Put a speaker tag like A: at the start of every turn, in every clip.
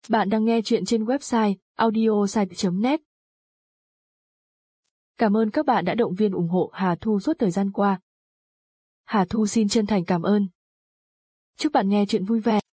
A: Bạn đang nghe chuyện trên website audiosite.net. Cảm ơn các bạn đã động viên ủng hộ Hà Thu suốt thời gian qua. Hà Thu xin chân thành cảm ơn. Chúc bạn nghe chuyện vui vẻ.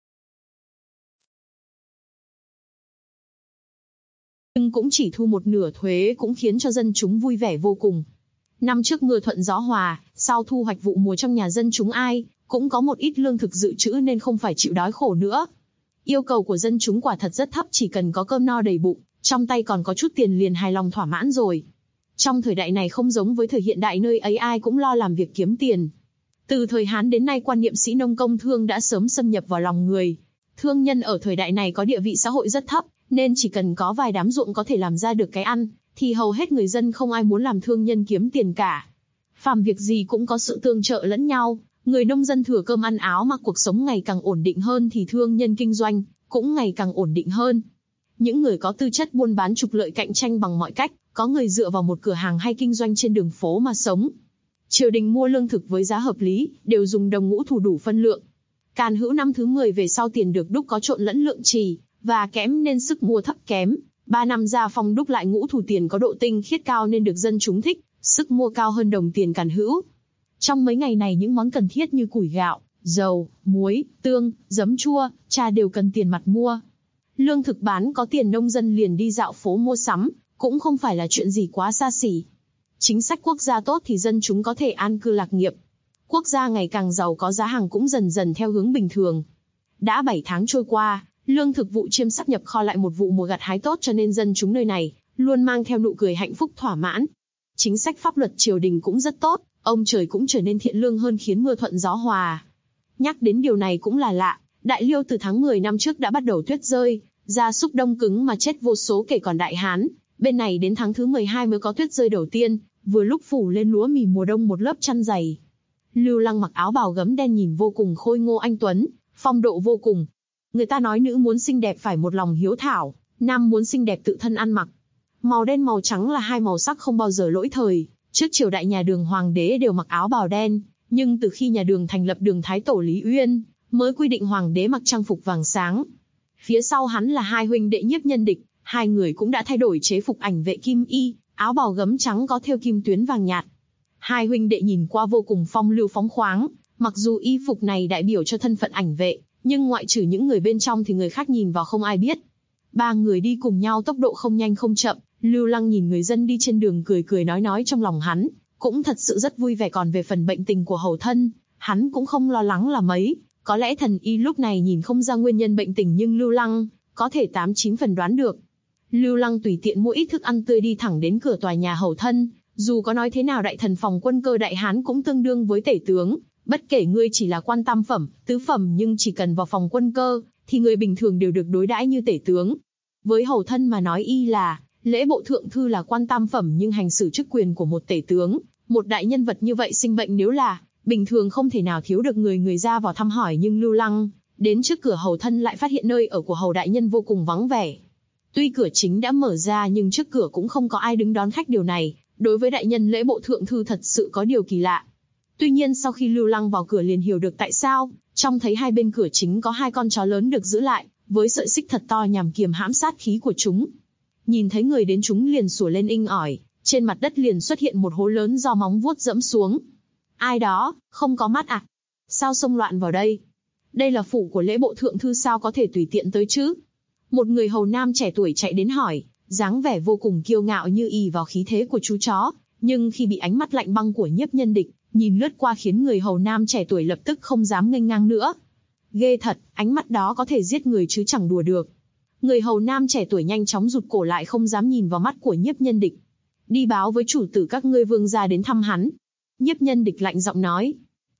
B: Nhưng cũng chỉ thu một nửa thuế cũng khiến cho dân chúng vui vẻ vô cùng. Năm trước mưa thuận gió hòa, sau thu hoạch vụ mùa trong nhà dân chúng ai cũng có một ít lương thực dự trữ nên không phải chịu đói khổ nữa. Yêu cầu của dân chúng quả thật rất thấp, chỉ cần có cơm no đầy bụng, trong tay còn có chút tiền liền hài lòng thỏa mãn rồi. Trong thời đại này không giống với thời hiện đại nơi ấy ai cũng lo làm việc kiếm tiền. Từ thời Hán đến nay quan niệm sĩ nông công thương đã sớm xâm nhập vào lòng người. Thương nhân ở thời đại này có địa vị xã hội rất thấp, nên chỉ cần có vài đám ruộng có thể làm ra được cái ăn, thì hầu hết người dân không ai muốn làm thương nhân kiếm tiền cả. Phàm việc gì cũng có sự tương trợ lẫn nhau, người nông dân thừa cơm ăn áo mặc cuộc sống ngày càng ổn định hơn thì thương nhân kinh doanh cũng ngày càng ổn định hơn. Những người có tư chất buôn bán trục lợi cạnh tranh bằng mọi cách, có người dựa vào một cửa hàng hay kinh doanh trên đường phố mà sống. Triều đình mua lương thực với giá hợp lý, đều dùng đồng ngũ thù đủ phân lượng. Càn Hữu năm thứ 10 về sau tiền được đúc có trộn lẫn lượng trì và kẽm nên sức mua thấp kém. 3 năm ra Phong đúc lại ngũ thù tiền có độ tinh khiết cao nên được dân chúng thích, sức mua cao hơn đồng tiền Càn Hữu. Trong mấy ngày này những món cần thiết như củi gạo, dầu, muối, tương, giấm chua, trà đều cần tiền mặt mua. Lương thực bán có tiền nông dân liền đi dạo phố mua sắm, cũng không phải là chuyện gì quá xa xỉ. Chính sách quốc gia tốt thì dân chúng có thể an cư lạc nghiệp. Quốc gia ngày càng giàu có, giá hàng cũng dần dần theo hướng bình thường. Đã 7 tháng trôi qua, lương thực vụ chiêm sắp nhập kho lại một vụ mùa gặt hái tốt cho nên dân chúng nơi này luôn mang theo nụ cười hạnh phúc thỏa mãn. Chính sách pháp luật triều đình cũng rất tốt, ông trời cũng trở nên thiện lương hơn khiến mưa thuận gió hòa. Nhắc đến điều này cũng là lạ, Đại Liêu từ tháng 10 năm trước đã bắt đầu tuyết rơi, gia súc đông cứng mà chết vô số kể, còn Đại Hán, bên này đến tháng thứ 12 mới có tuyết rơi đầu tiên, vừa lúc phủ lên lúa mì mùa đông một lớp chăn dày. Lưu Lăng mặc áo bào gấm đen nhìn vô cùng khôi ngô anh tuấn, phong độ vô cùng. Người ta nói nữ muốn xinh đẹp phải một lòng hiếu thảo, nam muốn xinh đẹp tự thân ăn mặc. Màu đen màu trắng là hai màu sắc không bao giờ lỗi thời. Trước triều đại nhà Đường hoàng đế đều mặc áo bào đen, nhưng từ khi nhà Đường thành lập Đường Thái Tổ Lý Uyên, mới quy định hoàng đế mặc trang phục vàng sáng. Phía sau hắn là hai huynh đệ Nhiếp Nhân Địch, hai người cũng đã thay đổi chế phục ảnh vệ kim y, áo bào gấm trắng có thêu kim tuyến vàng nhạt. Hai huynh đệ nhìn qua vô cùng phong lưu phóng khoáng, mặc dù y phục này đại biểu cho thân phận ảnh vệ, nhưng ngoại trừ những người bên trong thì người khác nhìn vào không ai biết. Ba người đi cùng nhau tốc độ không nhanh không chậm, Lưu Lăng nhìn người dân đi trên đường cười cười nói trong lòng hắn, cũng thật sự rất vui vẻ. Còn về phần bệnh tình của hầu thân, hắn cũng không lo lắng là mấy, có lẽ thần y lúc này nhìn không ra nguyên nhân bệnh tình nhưng Lưu Lăng có thể 8-9 phần đoán được. Lưu Lăng tùy tiện mua ít thức ăn tươi đi thẳng đến cửa tòa nhà hầu thân, dù có nói thế nào đại thần phòng quân cơ Đại Hán cũng tương đương với tể tướng, bất kể ngươi chỉ là quan tam phẩm, tứ phẩm nhưng chỉ cần vào phòng quân cơ, thì người bình thường đều được đối đãi như tể tướng. Với hầu thân mà nói y là lễ bộ thượng thư là quan tam phẩm nhưng hành xử chức quyền của một tể tướng, một đại nhân vật như vậy sinh bệnh nếu là bình thường không thể nào thiếu được người ra vào thăm hỏi, nhưng Lưu Lăng đến trước cửa hầu thân lại phát hiện nơi ở của hầu đại nhân vô cùng vắng vẻ. Tuy cửa chính đã mở ra nhưng trước cửa cũng không có ai đứng đón khách, điều này đối với đại nhân lễ bộ thượng thư thật sự có điều kỳ lạ. Tuy nhiên sau khi Lưu Lăng vào cửa liền hiểu được tại sao, trông thấy hai bên cửa chính có hai con chó lớn được giữ lại, với sợi xích thật to nhằm kiềm hãm sát khí của chúng. Nhìn thấy người đến chúng liền sủa lên inh ỏi, trên mặt đất liền xuất hiện một hố lớn do móng vuốt dẫm xuống. Ai đó, không có mắt à? Sao xông loạn vào đây? Đây là phủ của lễ bộ thượng thư sao có thể tùy tiện tới chứ? Một người hầu nam trẻ tuổi chạy đến hỏi, dáng vẻ vô cùng kiêu ngạo như ỷ vào khí thế của chú chó, nhưng khi bị ánh mắt lạnh băng của Nhiếp Nhân Địch nhìn lướt qua khiến người hầu nam trẻ tuổi lập tức không dám nghênh ngang nữa. Ghê thật, ánh mắt đó có thể giết người chứ chẳng đùa được. Người hầu nam trẻ tuổi nhanh chóng rụt cổ lại không dám nhìn vào mắt của Nhiếp Nhân Địch. Đi báo với chủ tử các ngươi vương gia đến thăm hắn. Nhiếp Nhân Địch lạnh giọng nói.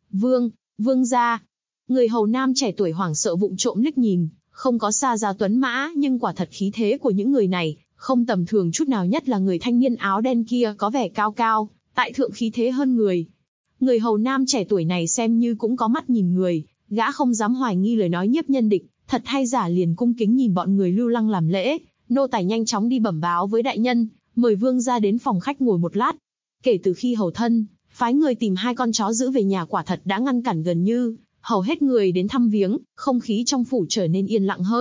B: Vương gia. Người hầu nam trẻ tuổi hoảng sợ vụng trộm liếc nhìn, không có xa gia tuấn mã nhưng quả thật khí thế của những người này không tầm thường chút nào, nhất là người thanh niên áo đen kia có vẻ cao cao, tại thượng khí thế hơn người. Người hầu nam trẻ tuổi này xem như cũng có mắt nhìn người, gã không dám hoài nghi lời nói Nhiếp Nhân Địch, thật hay giả liền cung kính nhìn bọn người Lưu Lăng làm lễ, nô tài nhanh chóng đi bẩm báo với đại nhân, mời vương gia đến phòng khách ngồi một lát. Kể từ khi hầu thân phái người tìm hai con chó giữ về nhà, quả thật đã ngăn cản gần như hầu hết người đến thăm viếng, không khí trong phủ trở nên yên lặng hơn,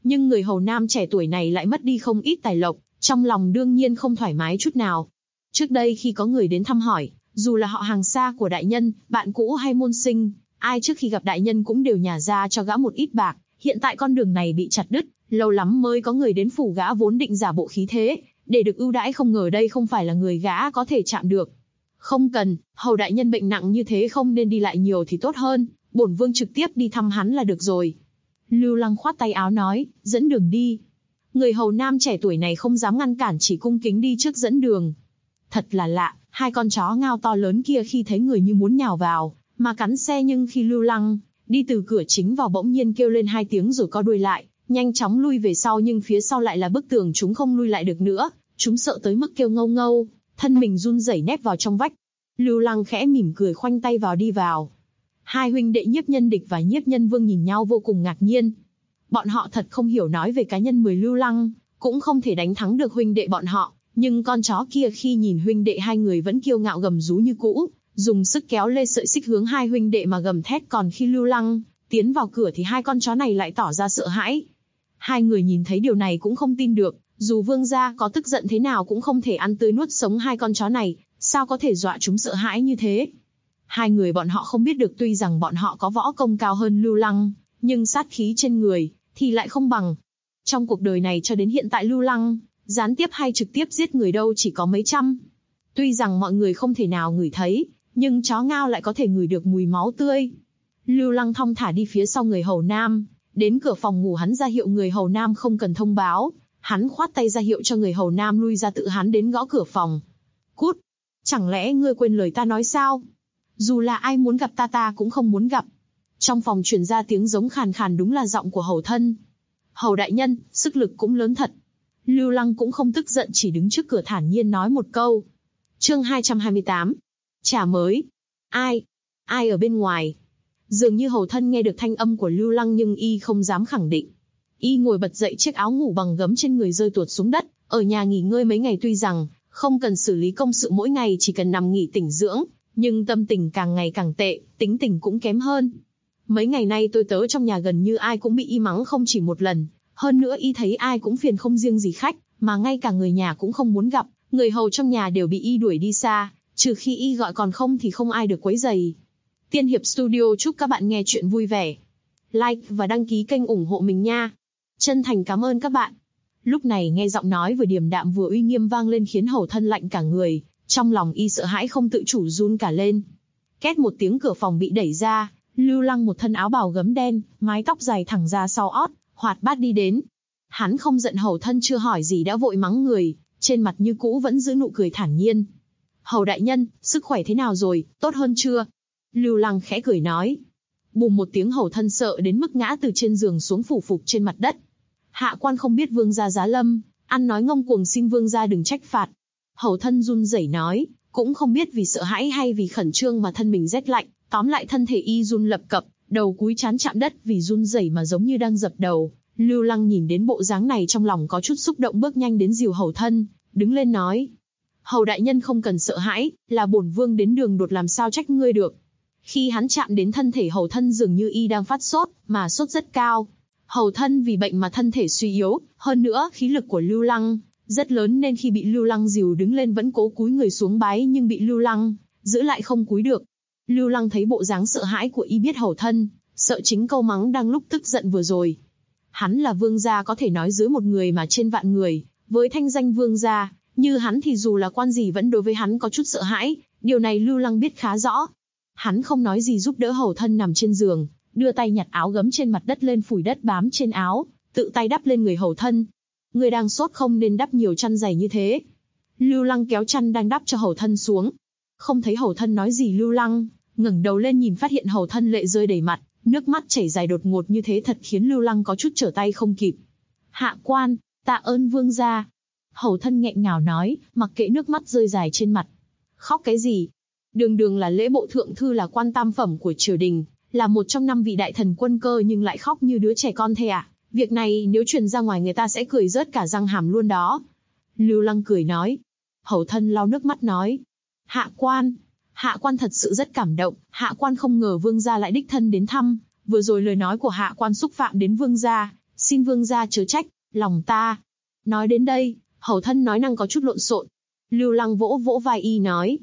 B: Nhưng người hầu nam trẻ tuổi này lại mất đi không ít tài lộc, trong lòng đương nhiên không thoải mái chút nào. Trước đây khi có người đến thăm hỏi, dù là họ hàng xa của đại nhân, bạn cũ hay môn sinh, ai trước khi gặp đại nhân cũng đều nhả ra cho gã một ít bạc. Hiện tại con đường này bị chặt đứt, lâu lắm mới có người đến phủ gã vốn định giả bộ khí thế, để được ưu đãi, không ngờ đây không phải là người gã có thể chạm được. Không cần, hầu đại nhân bệnh nặng như thế không nên đi lại nhiều thì tốt hơn, bổn vương trực tiếp đi thăm hắn là được rồi. Lưu Lăng khoát tay áo nói, dẫn đường đi. Người hầu nam trẻ tuổi này không dám ngăn cản, chỉ cung kính đi trước dẫn đường. Thật là lạ, hai con chó ngao to lớn kia khi thấy người như muốn nhào vào, mà cắn xe, nhưng khi Lưu Lăng đi từ cửa chính vào bỗng nhiên kêu lên 2 tiếng rồi co đuôi lại, nhanh chóng lui về sau, nhưng phía sau lại là bức tường, chúng không lui lại được nữa, chúng sợ tới mức kêu ngâu ngâu, thân mình run rẩy nép vào trong vách. Lưu Lăng khẽ mỉm cười khoanh tay vào đi vào. Hai huynh đệ Nhiếp Nhân Địch và Nhiếp Nhân Vương nhìn nhau vô cùng ngạc nhiên. Bọn họ thật không hiểu nói về cá nhân 10 Lưu Lăng, cũng không thể đánh thắng được huynh đệ bọn họ, nhưng con chó kia khi nhìn huynh đệ hai người vẫn kiêu ngạo gầm rú như cũ, dùng sức kéo lê sợi xích hướng hai huynh đệ mà gầm thét, còn khi Lưu Lăng tiến vào cửa thì hai con chó này lại tỏ ra sợ hãi. Hai người nhìn thấy điều này cũng không tin được, dù vương gia có tức giận thế nào cũng không thể ăn tươi nuốt sống hai con chó này, sao có thể dọa chúng sợ hãi như thế. Hai người bọn họ không biết được, tuy rằng bọn họ có võ công cao hơn Lưu Lăng, nhưng sát khí trên người thì lại không bằng. Trong cuộc đời này cho đến hiện tại, Lưu Lăng gián tiếp hay trực tiếp giết người đâu chỉ có mấy trăm. Tuy rằng mọi người không thể nào ngửi thấy, nhưng chó ngao lại có thể ngửi được mùi máu tươi. Lưu Lăng thong thả đi phía sau người hầu nam, đến cửa phòng ngủ hắn ra hiệu người hầu nam không cần thông báo, hắn khoát tay ra hiệu cho người hầu nam lui ra, tự hắn đến gõ cửa phòng. Cút! Chẳng lẽ ngươi quên lời ta nói sao? Dù là ai muốn gặp ta cũng không muốn gặp. Trong phòng truyền ra tiếng giống khàn khàn, đúng là giọng của hầu thân. Hầu đại nhân, sức lực cũng lớn thật. Lưu Lăng cũng không tức giận, chỉ đứng trước cửa thản nhiên nói một câu. Chương 228. Trà mới. Ai ở bên ngoài? Dường như hầu thân nghe được thanh âm của Lưu Lăng, nhưng y không dám khẳng định. Y ngồi bật dậy, chiếc áo ngủ bằng gấm trên người rơi tuột xuống đất, ở nhà nghỉ ngơi mấy ngày, tuy rằng không cần xử lý công sự mỗi ngày, chỉ cần nằm nghỉ tĩnh dưỡng, nhưng tâm tình càng ngày càng tệ, tính tình cũng kém hơn. Mấy ngày nay tôi tớ trong nhà gần như ai cũng bị y mắng không chỉ một lần, hơn nữa y thấy ai cũng phiền, không riêng gì khách, mà ngay cả người nhà cũng không muốn gặp, người hầu trong nhà đều bị y đuổi đi xa, trừ khi y gọi, còn không thì không ai được quấy rầy. Tiên Hiệp Studio chúc các bạn nghe chuyện vui vẻ. Like và đăng ký kênh ủng hộ mình nha. Chân thành cảm ơn các bạn. Lúc này nghe giọng nói vừa điềm đạm vừa uy nghiêm vang lên khiến hầu thân lạnh cả người, trong lòng y sợ hãi không tự chủ run cả lên. Két một tiếng, cửa phòng bị đẩy ra, Lưu Lăng một thân áo bào gấm đen, mái tóc dài thẳng ra sau ót, hoạt bát đi đến. Hắn không giận hầu thân chưa hỏi gì đã vội mắng người, trên mặt như cũ vẫn giữ nụ cười thản nhiên. Hầu đại nhân, sức khỏe thế nào rồi, tốt hơn chưa? Lưu Lăng khẽ cười nói. Bùm một tiếng, hầu thân sợ đến mức ngã từ trên giường xuống phủ phục trên mặt đất. Hạ quan không biết vương gia giá lâm, ăn nói ngông cuồng, xin vương gia đừng trách phạt. Hầu thân run rẩy nói, cũng không biết vì sợ hãi hay vì khẩn trương mà thân mình rét lạnh, tóm lại thân thể y run lập cập, đầu cúi trán chạm đất, vì run rẩy mà giống như đang dập đầu. Lưu Lăng nhìn đến bộ dáng này trong lòng có chút xúc động, bước nhanh đến dìu hầu thân, đứng lên nói. Hầu đại nhân không cần sợ hãi, là bổn vương đến đường đột, làm sao trách ngươi được. Khi hắn chạm đến thân thể hầu thân, dường như y đang phát sốt, mà sốt rất cao. Hầu thân vì bệnh mà thân thể suy yếu, hơn nữa khí lực của Lưu Lăng rất lớn, nên khi bị Lưu Lăng dìu đứng lên vẫn cố cúi người xuống bái, nhưng bị Lưu Lăng giữ lại không cúi được. Lưu Lăng thấy bộ dáng sợ hãi của y, biết hầu thân sợ chính câu mắng đang lúc tức giận vừa rồi. Hắn là vương gia, có thể nói dưới một người mà trên vạn người, với thanh danh vương gia như hắn thì dù là quan gì vẫn đối với hắn có chút sợ hãi, điều này Lưu Lăng biết khá rõ. Hắn không nói gì, giúp đỡ hầu thân nằm trên giường, đưa tay nhặt áo gấm trên mặt đất lên, phủi đất bám trên áo, tự tay đắp lên người hầu thân. Người đang sốt không nên đắp nhiều chăn dày như thế. Lưu Lăng kéo chăn đang đắp cho hầu thân xuống. Không thấy hầu thân nói gì, Lưu Lăng ngẩng đầu lên nhìn, phát hiện hầu thân lệ rơi đầy mặt, nước mắt chảy dài đột ngột như thế, thật khiến Lưu Lăng có chút trở tay không kịp. Hạ quan, tạ ơn vương gia. Hầu thân nghẹn ngào nói, mặc kệ nước mắt rơi dài trên mặt. Khóc cái gì? Đường đường là lễ bộ thượng thư, là quan tam phẩm của triều đình, là một trong 5 vị đại thần quân cơ, nhưng lại khóc như đứa trẻ con thế à? Việc này nếu truyền ra ngoài người ta sẽ cười rớt cả răng hàm luôn đó. Lưu Lăng cười nói. Hầu thân lau nước mắt nói. Hạ quan thật sự rất cảm động, hạ quan không ngờ vương gia lại đích thân đến thăm, vừa rồi lời nói của hạ quan xúc phạm đến vương gia, Xin vương gia chớ trách, lòng ta. Nói đến đây, hầu thân nói năng có chút lộn xộn. Lưu Lăng vỗ vỗ vai y nói.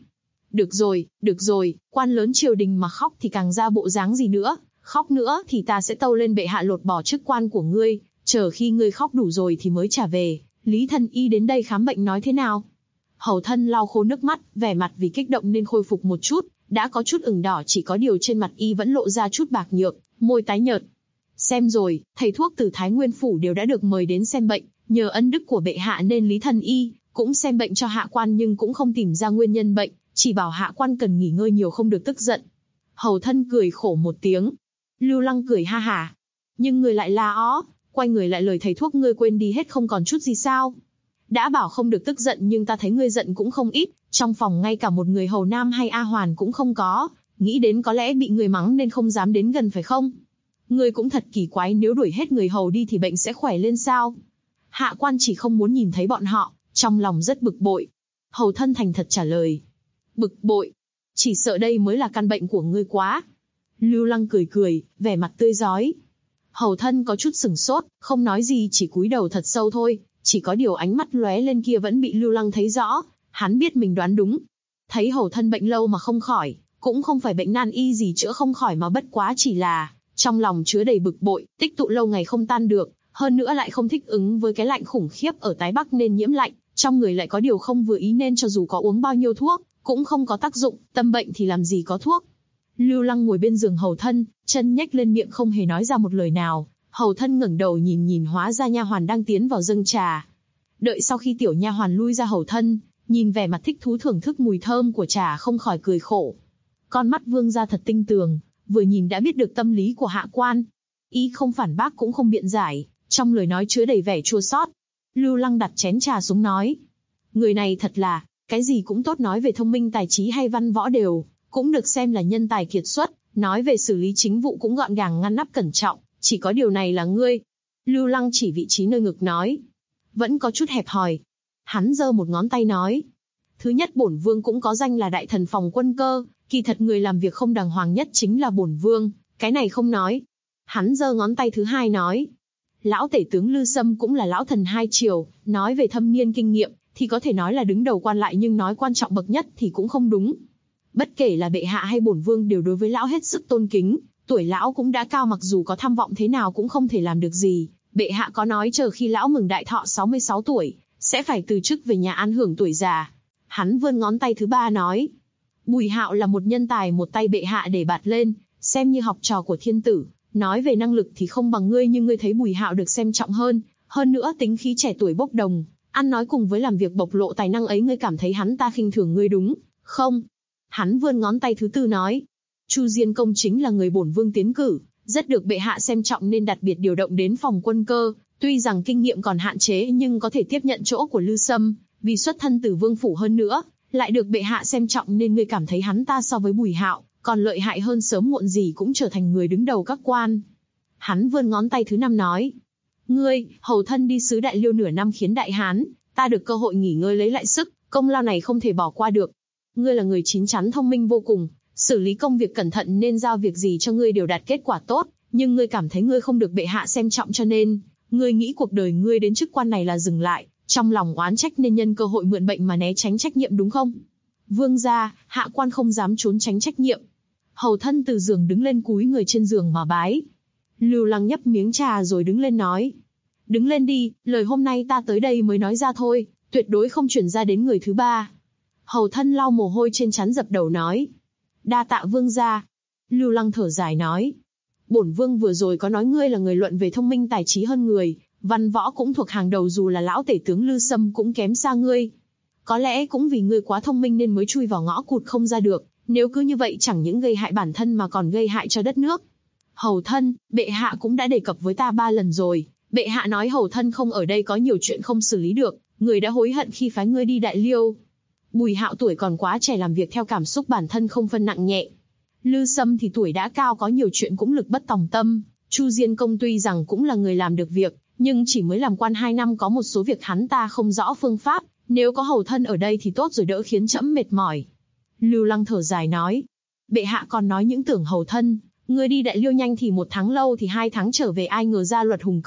B: Được rồi, quan lớn triều đình mà khóc thì càng ra bộ dáng gì nữa, khóc nữa thì ta sẽ tâu lên bệ hạ lột bỏ chức quan của ngươi, chờ khi ngươi khóc đủ rồi thì mới trả về. Lý thần y đến đây khám bệnh nói thế nào? Hầu thân lau khô nước mắt, vẻ mặt vì kích động nên khôi phục một chút, đã có chút ửng đỏ, chỉ có điều trên mặt y vẫn lộ ra chút bạc nhợt, môi tái nhợt. Xem rồi, thầy thuốc từ Thái Nguyên phủ đều đã được mời đến xem bệnh, nhờ ân đức của bệ hạ nên Lý thần y cũng xem bệnh cho hạ quan nhưng cũng không tìm ra nguyên nhân bệnh, chỉ bảo hạ quan cần nghỉ ngơi nhiều không được tức giận. Hầu thân cười khổ một tiếng. Lưu Lăng cười ha hả. Nhưng người lại la ó, quay người lại lời thầy thuốc ngươi quên đi hết không còn chút gì sao? Đã bảo không được tức giận nhưng ta thấy ngươi giận cũng không ít, trong phòng ngay cả một người hầu nam hay A Hoàn cũng không có, nghĩ đến có lẽ bị người mắng nên không dám đến gần phải không? Ngươi cũng thật kỳ quái, nếu đuổi hết người hầu đi thì bệnh sẽ khỏe lên sao? Hạ quan chỉ không muốn nhìn thấy bọn họ, trong lòng rất bực bội. Hầu thân thành thật trả lời. Bực bội? Chỉ sợ đây mới là căn bệnh của ngươi quá. Lưu Lăng cười, vẻ mặt tươi rói. Hầu thân có chút sửng sốt, không nói gì chỉ cúi đầu thật sâu thôi, chỉ có điều ánh mắt lóe lên kia vẫn bị Lưu Lăng thấy rõ, hắn biết mình đoán đúng. Thấy hầu thân bệnh lâu mà không khỏi, cũng không phải bệnh nan y gì chữa không khỏi mà bất quá chỉ là trong lòng chứa đầy bực bội, tích tụ lâu ngày không tan được, hơn nữa lại không thích ứng với cái lạnh khủng khiếp ở Tái Bắc nên nhiễm lạnh, trong người lại có điều không vừa ý nên cho dù có uống bao nhiêu thuốc, cũng không có tác dụng, tâm bệnh thì làm gì có thuốc. Lưu Lăng ngồi bên giường hầu thân, chân nhếch lên miệng không hề nói ra một lời nào. Hầu thân ngẩng đầu nhìn hóa ra nha hoàn đang tiến vào dâng trà. Đợi sau khi tiểu nha hoàn lui ra, hầu thân nhìn vẻ mặt thích thú thưởng thức mùi thơm của trà không khỏi cười khổ. Con mắt vương gia thật tinh tường, vừa nhìn đã biết được tâm lý của hạ quan. Ý không phản bác cũng không biện giải, trong lời nói chứa đầy vẻ chua xót. Lưu Lăng đặt chén trà xuống nói. Người này thật là, cái gì cũng tốt, nói về thông minh tài trí hay văn võ đều, cũng được xem là nhân tài kiệt xuất, nói về xử lý chính vụ cũng gọn gàng ngăn nắp cẩn trọng, chỉ có điều này là ngươi. Lưu Lăng chỉ vị trí nơi ngực nói. Vẫn có chút hẹp hòi. Hắn giơ một ngón tay nói. Thứ nhất, bổn vương cũng có danh là đại thần phòng quân cơ, kỳ thật người làm việc không đàng hoàng nhất chính là bổn vương, cái này không nói. Hắn giơ ngón tay thứ hai nói. Lão tể tướng Lư Sâm cũng là lão thần hai triều, nói về thâm niên kinh nghiệm, thì có thể nói là đứng đầu quan lại nhưng nói quan trọng bậc nhất thì cũng không đúng. Bất kể là bệ hạ hay bổn vương đều đối với lão hết sức tôn kính, tuổi lão cũng đã cao, mặc dù có tham vọng thế nào cũng không thể làm được gì. Bệ hạ có nói chờ khi lão mừng đại thọ 66 tuổi, sẽ phải từ chức về nhà an hưởng tuổi già. Hắn vươn ngón tay thứ ba nói. Bùi Hạo là một nhân tài một tay bệ hạ để bạt lên, xem như học trò của thiên tử. Nói về năng lực thì không bằng ngươi nhưng ngươi thấy Bùi Hạo được xem trọng hơn nữa tính khí trẻ tuổi bốc đồng, ăn nói cùng với làm việc bộc lộ tài năng ấy, ngươi cảm thấy hắn ta khinh thường ngươi đúng không? Hắn vươn ngón tay thứ tư nói. Chu Diên Công chính là người bổn vương tiến cử, rất được bệ hạ xem trọng nên đặc biệt điều động đến phòng quân cơ, tuy rằng kinh nghiệm còn hạn chế nhưng có thể tiếp nhận chỗ của Lư Sâm, vì xuất thân từ vương phủ hơn nữa, lại được bệ hạ xem trọng nên ngươi cảm thấy hắn ta so với Bùi Hạo còn lợi hại hơn, sớm muộn gì cũng trở thành người đứng đầu các quan. Hắn vươn ngón tay thứ năm nói. Ngươi, hầu thân đi sứ Đại Liêu nửa năm khiến Đại Hán, ta được cơ hội nghỉ ngơi lấy lại sức, công lao này không thể bỏ qua được. Ngươi là người chín chắn thông minh vô cùng, xử lý công việc cẩn thận nên giao việc gì cho ngươi đều đạt kết quả tốt, nhưng ngươi cảm thấy ngươi không được bệ hạ xem trọng cho nên, ngươi nghĩ cuộc đời ngươi đến chức quan này là dừng lại, trong lòng oán trách nên nhân cơ hội mượn bệnh mà né tránh trách nhiệm đúng không? Vương gia, hạ quan không dám trốn tránh trách nhiệm. Hầu thân từ giường đứng lên cúi người trên giường mà bái. Lưu Lăng nhấp miếng trà rồi đứng lên nói. Đứng lên đi, lời hôm nay ta tới đây mới nói ra thôi, tuyệt đối không chuyển ra đến người thứ ba. Hầu thân lau mồ hôi trên trán dập đầu nói. Đa tạ vương gia. Lưu Lăng thở dài nói. Bổn vương vừa rồi có nói ngươi là người luận về thông minh tài trí hơn người, văn võ cũng thuộc hàng đầu, dù là lão tể tướng Lư Sâm cũng kém xa ngươi. Có lẽ cũng vì ngươi quá thông minh nên mới chui vào ngõ cụt không ra được, nếu cứ như vậy chẳng những gây hại bản thân mà còn gây hại cho đất nước. Hầu thân, bệ hạ cũng đã đề cập với ta 3 lần rồi, bệ hạ nói hầu thân không ở đây có nhiều chuyện không xử lý được, người đã hối hận khi phái ngươi đi Đại Liêu. Bùi Hạo tuổi còn quá trẻ, làm việc theo cảm xúc bản thân không phân nặng nhẹ. Lư Sâm thì tuổi đã cao, có nhiều chuyện cũng lực bất tòng tâm. Chu Diên Công tuy rằng cũng là người làm được việc, nhưng chỉ mới làm quan 2 năm, có một số việc hắn ta không rõ phương pháp, nếu có hầu thân ở đây thì tốt rồi, đỡ khiến trẫm mệt mỏi. Lưu Lăng thở dài nói. Bệ hạ còn nói những tưởng hầu thân, ngươi đi Đại Liêu nhanh thì 1 tháng, lâu thì 2 tháng trở về, ai ngờ ra luật hùng cơ,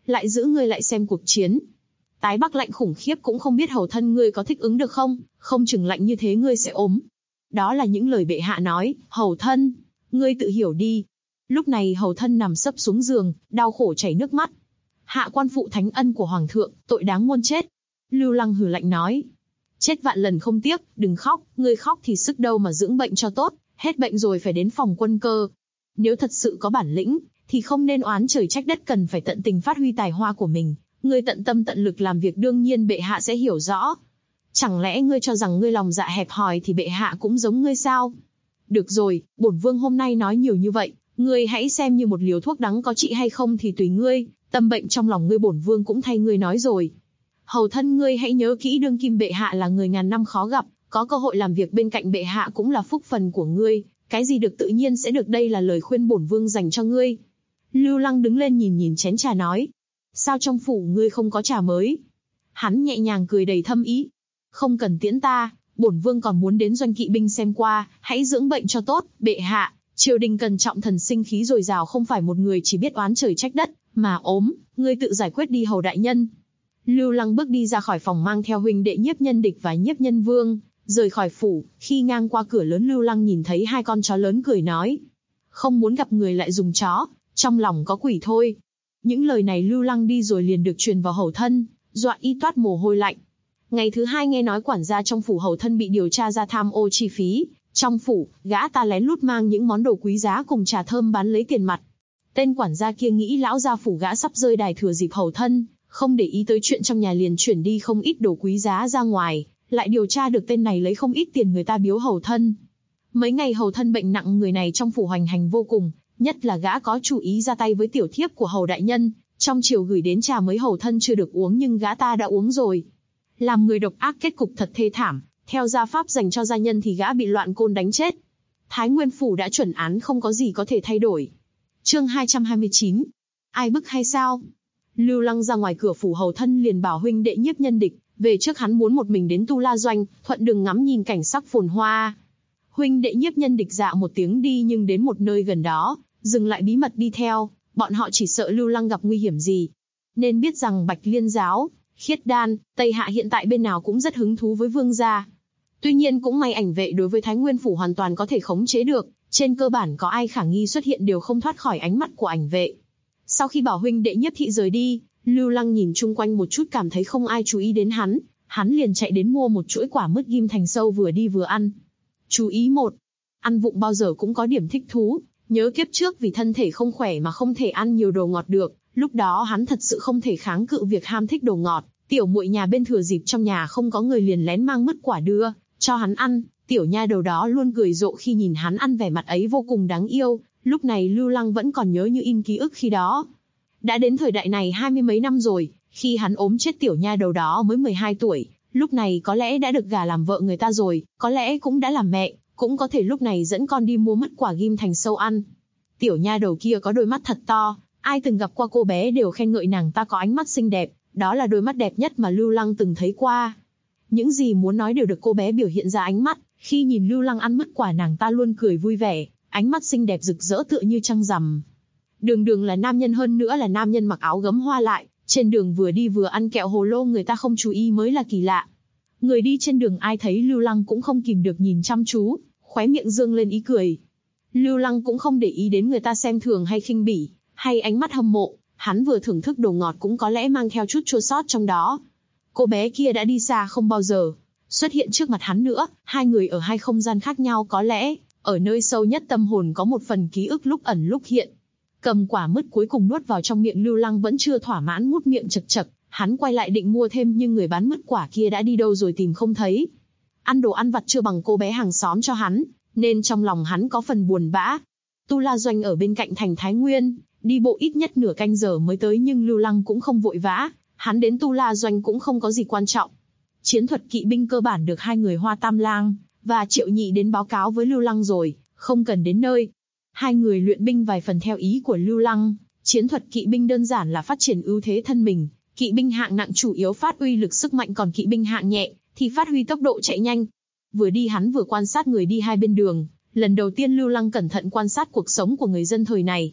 B: lại giữ ngươi lại xem cuộc chiến. Tái Bắc lạnh khủng khiếp cũng không biết hầu thân ngươi có thích ứng được không, không chừng lạnh như thế ngươi sẽ ốm. Đó là những lời bệ hạ nói, hầu thân, ngươi tự hiểu đi. Lúc này hầu thân nằm sấp xuống giường, đau khổ chảy nước mắt. Hạ quan phụ thánh ân của hoàng thượng, tội đáng muôn chết. Lưu Lăng hừ lạnh nói. Chết vạn lần không tiếc, đừng khóc, ngươi khóc thì sức đâu mà dưỡng bệnh cho tốt, hết bệnh rồi phải đến phòng quân cơ. Nếu thật sự có bản lĩnh, thì không nên oán trời trách đất, cần phải tận tình phát huy tài hoa của mình. Ngươi tận tâm tận lực làm việc đương nhiên bệ hạ sẽ hiểu rõ. Chẳng lẽ ngươi cho rằng ngươi lòng dạ hẹp hòi thì bệ hạ cũng giống ngươi sao? Được rồi, bổn vương hôm nay nói nhiều như vậy, ngươi hãy xem như một liều thuốc đắng có trị hay không thì tùy ngươi, tâm bệnh trong lòng ngươi bổn vương cũng thay ngươi nói rồi. Hầu thân ngươi hãy nhớ kỹ, đương kim bệ hạ là người ngàn năm khó gặp, có cơ hội làm việc bên cạnh bệ hạ cũng là phúc phần của ngươi, cái gì được tự nhiên sẽ được, đây là lời khuyên bổn vương dành cho ngươi. Lưu Lăng đứng lên nhìn chén trà nói. Sao trong phủ ngươi không có trà mới? Hắn nhẹ nhàng cười đầy thâm ý. Không cần tiễn ta, bổn vương còn muốn đến doanh kỵ binh xem qua, hãy dưỡng bệnh cho tốt, bệ hạ. Triều đình cần trọng thần sinh khí dồi dào, không phải một người chỉ biết oán trời trách đất, mà ốm, ngươi tự giải quyết đi hầu đại nhân. Lưu Lăng bước đi ra khỏi phòng mang theo huynh đệ Nhiếp Nhân Địch và Nhiếp Nhân Vương, rời khỏi phủ. Khi ngang qua cửa lớn, Lưu Lăng nhìn thấy hai con chó lớn cười nói. Không muốn gặp người lại dùng chó, trong lòng có quỷ thôi. Những lời này Lưu Lăng đi rồi liền được truyền vào hầu thân, dọa y toát mồ hôi lạnh. Ngày thứ hai nghe nói quản gia trong phủ hầu thân bị điều tra ra tham ô chi phí. Trong phủ, gã ta lén lút mang những món đồ quý giá cùng trà thơm bán lấy tiền mặt. Tên quản gia kia nghĩ lão gia phủ gã sắp rơi đài, thừa dịp hầu thân không để ý tới chuyện trong nhà liền chuyển đi không ít đồ quý giá ra ngoài, lại điều tra được tên này lấy không ít tiền người ta biếu hầu thân. Mấy ngày hầu thân bệnh nặng, người này trong phủ hoành hành vô cùng, nhất là gã có chủ ý ra tay với tiểu thiếp của hầu đại nhân, trong triều gửi đến trà mới hầu thân chưa được uống nhưng gã ta đã uống rồi. Làm người độc ác, kết cục thật thê thảm, theo gia pháp dành cho gia nhân thì gã bị loạn côn đánh chết. Thái Nguyên phủ đã chuẩn án, không có gì có thể thay đổi. Chương 229. Ai bức hay sao? Lưu Lăng ra ngoài cửa phủ hầu thân liền bảo huynh đệ Nhiếp Nhân Địch, về trước hắn muốn một mình đến Tu La Doanh, thuận đường ngắm nhìn cảnh sắc phồn hoa. Huynh đệ Nhiếp Nhân Địch dạ một tiếng đi, nhưng đến một nơi gần đó, dừng lại bí mật đi theo, bọn họ chỉ sợ Lưu Lăng gặp nguy hiểm gì. Nên biết rằng Bạch Liên giáo, Khiết Đan, Tây Hạ hiện tại bên nào cũng rất hứng thú với vương gia. Tuy nhiên cũng may ảnh vệ đối với Thái Nguyên phủ hoàn toàn có thể khống chế được, trên cơ bản có ai khả nghi xuất hiện đều không thoát khỏi ánh mắt của ảnh vệ. Sau khi bảo huynh đệ Nhiếp thị rời đi, Lưu Lăng nhìn chung quanh một chút, cảm thấy không ai chú ý đến hắn liền chạy đến mua một chuỗi quả mứt ghim thành sâu, vừa đi vừa ăn. Chú ý 1. Ăn vụng bao giờ cũng có điểm thích thú, nhớ kiếp trước vì thân thể không khỏe mà không thể ăn nhiều đồ ngọt được, lúc đó hắn thật sự không thể kháng cự việc ham thích đồ ngọt. Tiểu muội nhà bên thừa dịp trong nhà không có người liền lén mang mứt quả đưa cho hắn ăn, tiểu nha đầu đó luôn cười rộ khi nhìn hắn ăn, vẻ mặt ấy vô cùng đáng yêu. Lúc này Lưu Lăng vẫn còn nhớ như in ký ức khi đó. Đã đến thời đại này 20 mấy năm rồi, khi hắn ốm chết tiểu nha đầu đó mới 12 tuổi, lúc này có lẽ đã được gả làm vợ người ta rồi, có lẽ cũng đã làm mẹ, cũng có thể lúc này dẫn con đi mua mứt quả ghim thành sâu ăn. Tiểu nha đầu kia có đôi mắt thật to, ai từng gặp qua cô bé đều khen ngợi nàng ta có ánh mắt xinh đẹp, đó là đôi mắt đẹp nhất mà Lưu Lăng từng thấy qua. Những gì muốn nói đều được cô bé biểu hiện ra ánh mắt, khi nhìn Lưu Lăng ăn mứt quả nàng ta luôn cười vui vẻ, ánh mắt xinh đẹp rực rỡ tựa như trăng rằm. Đường đường là nam nhân, hơn nữa là nam nhân mặc áo gấm hoa lại, trên đường vừa đi vừa ăn kẹo hồ lô người ta không chú ý mới là kỳ lạ. Người đi trên đường ai thấy Lưu Lăng cũng không kìm được nhìn chăm chú, khóe miệng dương lên ý cười. Lưu Lăng cũng không để ý đến người ta xem thường hay khinh bỉ, hay ánh mắt hâm mộ, hắn vừa thưởng thức đồ ngọt cũng có lẽ mang theo chút chua xót trong đó. Cô bé kia đã đi xa không bao giờ xuất hiện trước mặt hắn nữa, hai người ở hai không gian khác nhau, có lẽ ở nơi sâu nhất tâm hồn có một phần ký ức lúc ẩn lúc hiện. Cầm quả mứt cuối cùng nuốt vào trong miệng, Lưu Lăng vẫn chưa thỏa mãn, mút miệng chật chật, hắn quay lại định mua thêm nhưng người bán mứt quả kia đã đi đâu rồi tìm không thấy. Ăn đồ ăn vặt chưa bằng cô bé hàng xóm cho hắn, nên trong lòng hắn có phần buồn bã. Tu La Doanh ở bên cạnh thành Thái Nguyên, đi bộ ít nhất nửa canh giờ mới tới, nhưng Lưu Lăng cũng không vội vã, hắn đến Tu La Doanh cũng không có gì quan trọng. Chiến thuật kỵ binh cơ bản được hai người Hoa Tam Lang và Triệu Nhị đến báo cáo với Lưu Lăng rồi, không cần đến nơi. Hai người luyện binh vài phần theo ý của Lưu Lăng, chiến thuật kỵ binh đơn giản là phát triển ưu thế thân mình, kỵ binh hạng nặng chủ yếu phát huy lực sức mạnh, còn kỵ binh hạng nhẹ thì phát huy tốc độ chạy nhanh. Vừa đi hắn vừa quan sát người đi hai bên đường, lần đầu tiên Lưu Lăng cẩn thận quan sát cuộc sống của người dân thời này.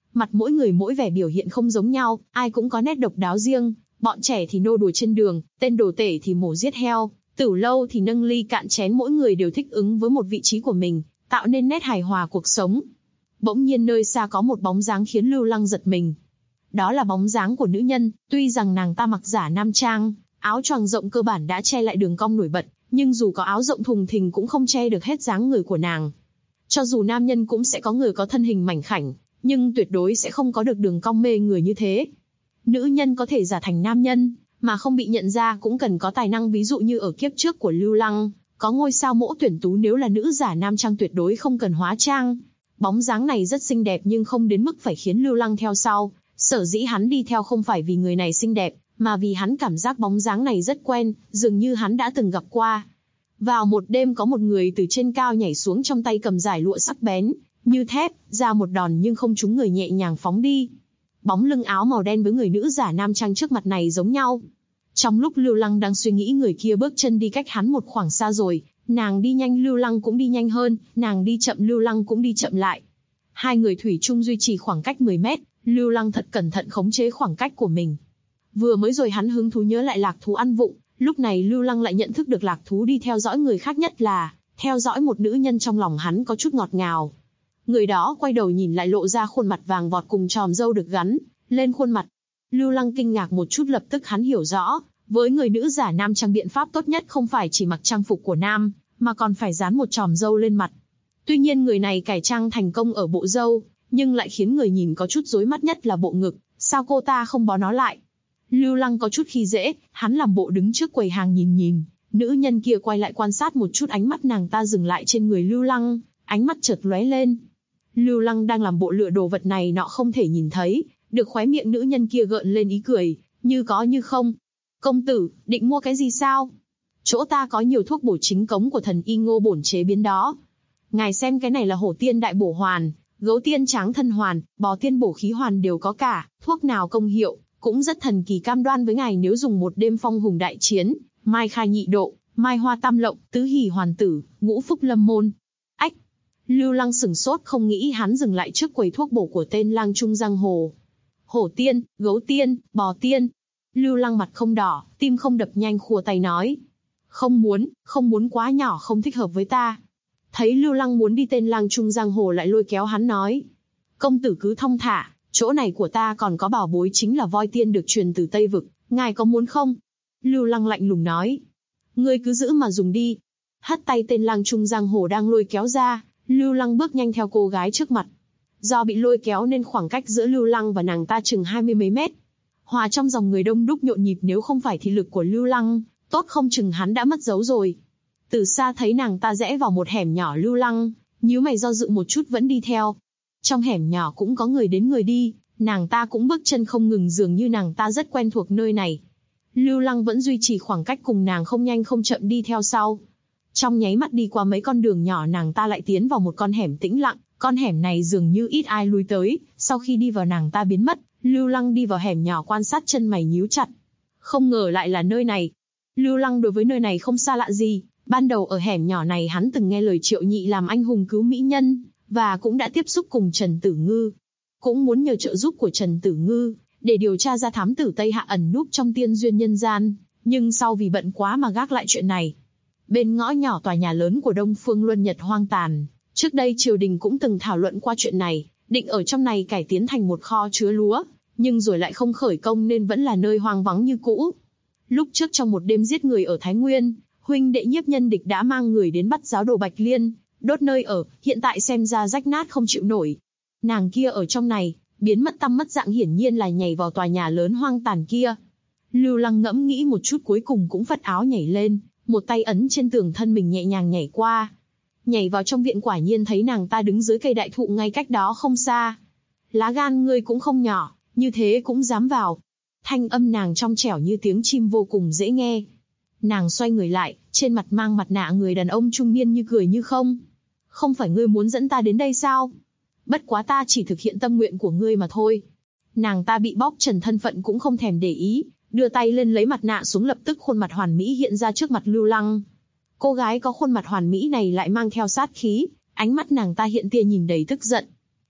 B: Mặt mỗi người mỗi vẻ biểu hiện không giống nhau, ai cũng có nét độc đáo riêng. Bọn trẻ thì nô đùa trên đường, tên đồ tể thì mổ giết heo, tửu lâu thì nâng ly cạn chén, mỗi người đều thích ứng với một vị trí của mình, tạo nên nét hài hòa cuộc sống. Bỗng nhiên nơi xa có một bóng dáng khiến Lưu Lăng giật mình. Đó là bóng dáng của nữ nhân, tuy rằng nàng ta mặc giả nam trang, áo choàng rộng cơ bản đã che lại đường cong nổi bật, nhưng dù có áo rộng thùng thình cũng không che được hết dáng người của nàng. Cho dù nam nhân cũng sẽ có người có thân hình mảnh khảnh, nhưng tuyệt đối sẽ không có được đường cong mê người như thế. Nữ nhân có thể giả thành nam nhân, mà không bị nhận ra cũng cần có tài năng, ví dụ như ở kiếp trước của Lưu Lăng, có ngôi sao mỗ tuyển tú, nếu là nữ giả nam trang tuyệt đối không cần hóa trang. Bóng dáng này rất xinh đẹp nhưng không đến mức phải khiến Lưu Lăng theo sau, sở dĩ hắn đi theo không phải vì người này xinh đẹp, mà vì hắn cảm giác bóng dáng này rất quen, dường như hắn đã từng gặp qua. Vào một đêm có một người từ trên cao nhảy xuống, trong tay cầm dải lụa sắc bén, như thép, ra một đòn nhưng không trúng người, nhẹ nhàng phóng đi. Bóng lưng áo màu đen với người nữ giả nam trang trước mặt này giống nhau. Trong lúc Lưu Lăng đang suy nghĩ, người kia bước chân đi cách hắn một khoảng xa rồi, nàng đi nhanh Lưu Lăng cũng đi nhanh hơn, nàng đi chậm Lưu Lăng cũng đi chậm lại. Hai người thủy chung duy trì khoảng cách 10 mét, Lưu Lăng thật cẩn thận khống chế khoảng cách của mình. Vừa mới rồi hắn hứng thú nhớ lại lạc thú ăn vụng, lúc này Lưu Lăng lại nhận thức được lạc thú đi theo dõi người khác, nhất là theo dõi một nữ nhân, trong lòng hắn có chút ngọt ngào. Người đó quay đầu nhìn lại, lộ ra khuôn mặt vàng vọt cùng chòm râu được gắn lên khuôn mặt. Lưu Lăng kinh ngạc một chút, lập tức hắn hiểu rõ, với người nữ giả nam trang biện pháp tốt nhất không phải chỉ mặc trang phục của nam, mà còn phải dán một chòm râu lên mặt. Tuy nhiên người này cải trang thành công ở bộ râu, nhưng lại khiến người nhìn có chút rối mắt, nhất là bộ ngực, sao cô ta không bó nó lại? Lưu Lăng có chút khi dễ, hắn làm bộ đứng trước quầy hàng nhìn, nữ nhân kia quay lại quan sát một chút, ánh mắt nàng ta dừng lại trên người Lưu Lăng, ánh mắt chợt lóe lên. Lưu Lăng đang làm bộ lựa đồ vật này nọ không thể nhìn thấy, được khóe miệng nữ nhân kia gợn lên ý cười, như có như không. Công tử, định mua cái gì sao? Chỗ ta có nhiều thuốc bổ chính cống của thần y Ngô bổn chế biến đó. Ngài xem cái này là hổ tiên đại bổ hoàn, gấu tiên tráng thân hoàn, bò tiên bổ khí hoàn đều có cả, thuốc nào công hiệu cũng rất thần kỳ, cam đoan với ngài nếu dùng một đêm phong hùng đại chiến, mai khai nhị độ, mai hoa tam lộng, tứ hỷ hoàn tử, ngũ phúc lâm môn. Ách! Lưu Lăng sửng sốt, không nghĩ hắn dừng lại trước quầy thuốc bổ của tên lang trung giang hồ. Hổ tiên, gấu tiên, bò tiên. Lưu Lăng mặt không đỏ, tim không đập nhanh, khua tay nói. Không muốn, quá nhỏ, không thích hợp với ta. Thấy Lưu Lăng muốn đi, tên lang trung giang hồ lại lôi kéo hắn nói. Công tử cứ thong thả, chỗ này của ta còn có bảo bối, chính là voi tiên được truyền từ Tây Vực, ngài có muốn không? Lưu Lăng lạnh lùng nói. Ngươi cứ giữ mà dùng đi. Hất tay tên lang trung giang hồ đang lôi kéo ra, Lưu Lăng bước nhanh theo cô gái trước mặt. Do bị lôi kéo nên khoảng cách giữa Lưu Lăng và nàng ta chừng 20 mấy mét. Hòa trong dòng người đông đúc nhộn nhịp, nếu không phải thị lực của Lưu Lăng tốt, không chừng hắn đã mất dấu rồi. Từ xa thấy nàng ta rẽ vào một hẻm nhỏ, Lưu Lăng nhíu mày do dự một chút vẫn đi theo. Trong hẻm nhỏ cũng có người đến người đi, nàng ta cũng bước chân không ngừng, dường như nàng ta rất quen thuộc nơi này. Lưu Lăng vẫn duy trì khoảng cách cùng nàng, không nhanh không chậm đi theo sau. Trong nháy mắt đi qua mấy con đường nhỏ, nàng ta lại tiến vào một con hẻm tĩnh lặng, con hẻm này dường như ít ai lui tới, sau khi đi vào nàng ta biến mất. Lưu Lăng đi vào hẻm nhỏ quan sát, chân mày nhíu chặt. Không ngờ lại là nơi này. Lưu Lăng đối với nơi này không xa lạ gì, ban đầu ở hẻm nhỏ này hắn từng nghe lời Triệu Nhị làm anh hùng cứu mỹ nhân, và cũng đã tiếp xúc cùng Trần Tử Ngư. Cũng muốn nhờ trợ giúp của Trần Tử Ngư, để điều tra ra thám tử Tây Hạ ẩn núp trong tiên duyên nhân gian, nhưng sau vì bận quá mà gác lại chuyện này. Bên ngõ nhỏ tòa nhà lớn của Đông Phương Luân Nhật hoang tàn, trước đây triều đình cũng từng thảo luận qua chuyện này, định ở trong này cải tiến thành một kho chứa lúa, nhưng rồi lại không khởi công nên vẫn là nơi hoang vắng như cũ. Lúc trước trong một đêm giết người ở Thái Nguyên, huynh đệ Nhiếp Nhân Địch đã mang người đến bắt giáo đồ Bạch Liên, đốt nơi ở, hiện tại xem ra rách nát không chịu nổi. Nàng kia ở trong này, biến mất tăm mất dạng, hiển nhiên là nhảy vào tòa nhà lớn hoang tàn kia. Lưu Lăng ngẫm nghĩ một chút, cuối cùng cũng phất áo nhảy lên, một tay ấn trên tường, thân mình nhẹ nhàng nhảy qua. Nhảy vào trong viện, quả nhiên thấy nàng ta đứng dưới cây đại thụ ngay cách đó không xa. Lá gan ngươi cũng không nhỏ, như thế cũng dám vào. Thanh âm nàng trong trẻo như tiếng chim, vô cùng dễ nghe. Nàng xoay người lại, trên mặt mang mặt nạ người đàn ông trung niên, như cười như không. Không phải ngươi muốn dẫn ta đến đây sao? Bất quá ta chỉ thực hiện tâm nguyện của ngươi mà thôi. Nàng ta bị bóc trần thân phận cũng không thèm để ý, đưa tay lên lấy mặt nạ xuống, lập tức khuôn mặt hoàn mỹ hiện ra trước mặt Lưu Lăng. Cô gái có khuôn mặt hoàn mỹ này lại mang theo sát khí, ánh mắt nàng ta hiện tia nhìn đầy tức giận.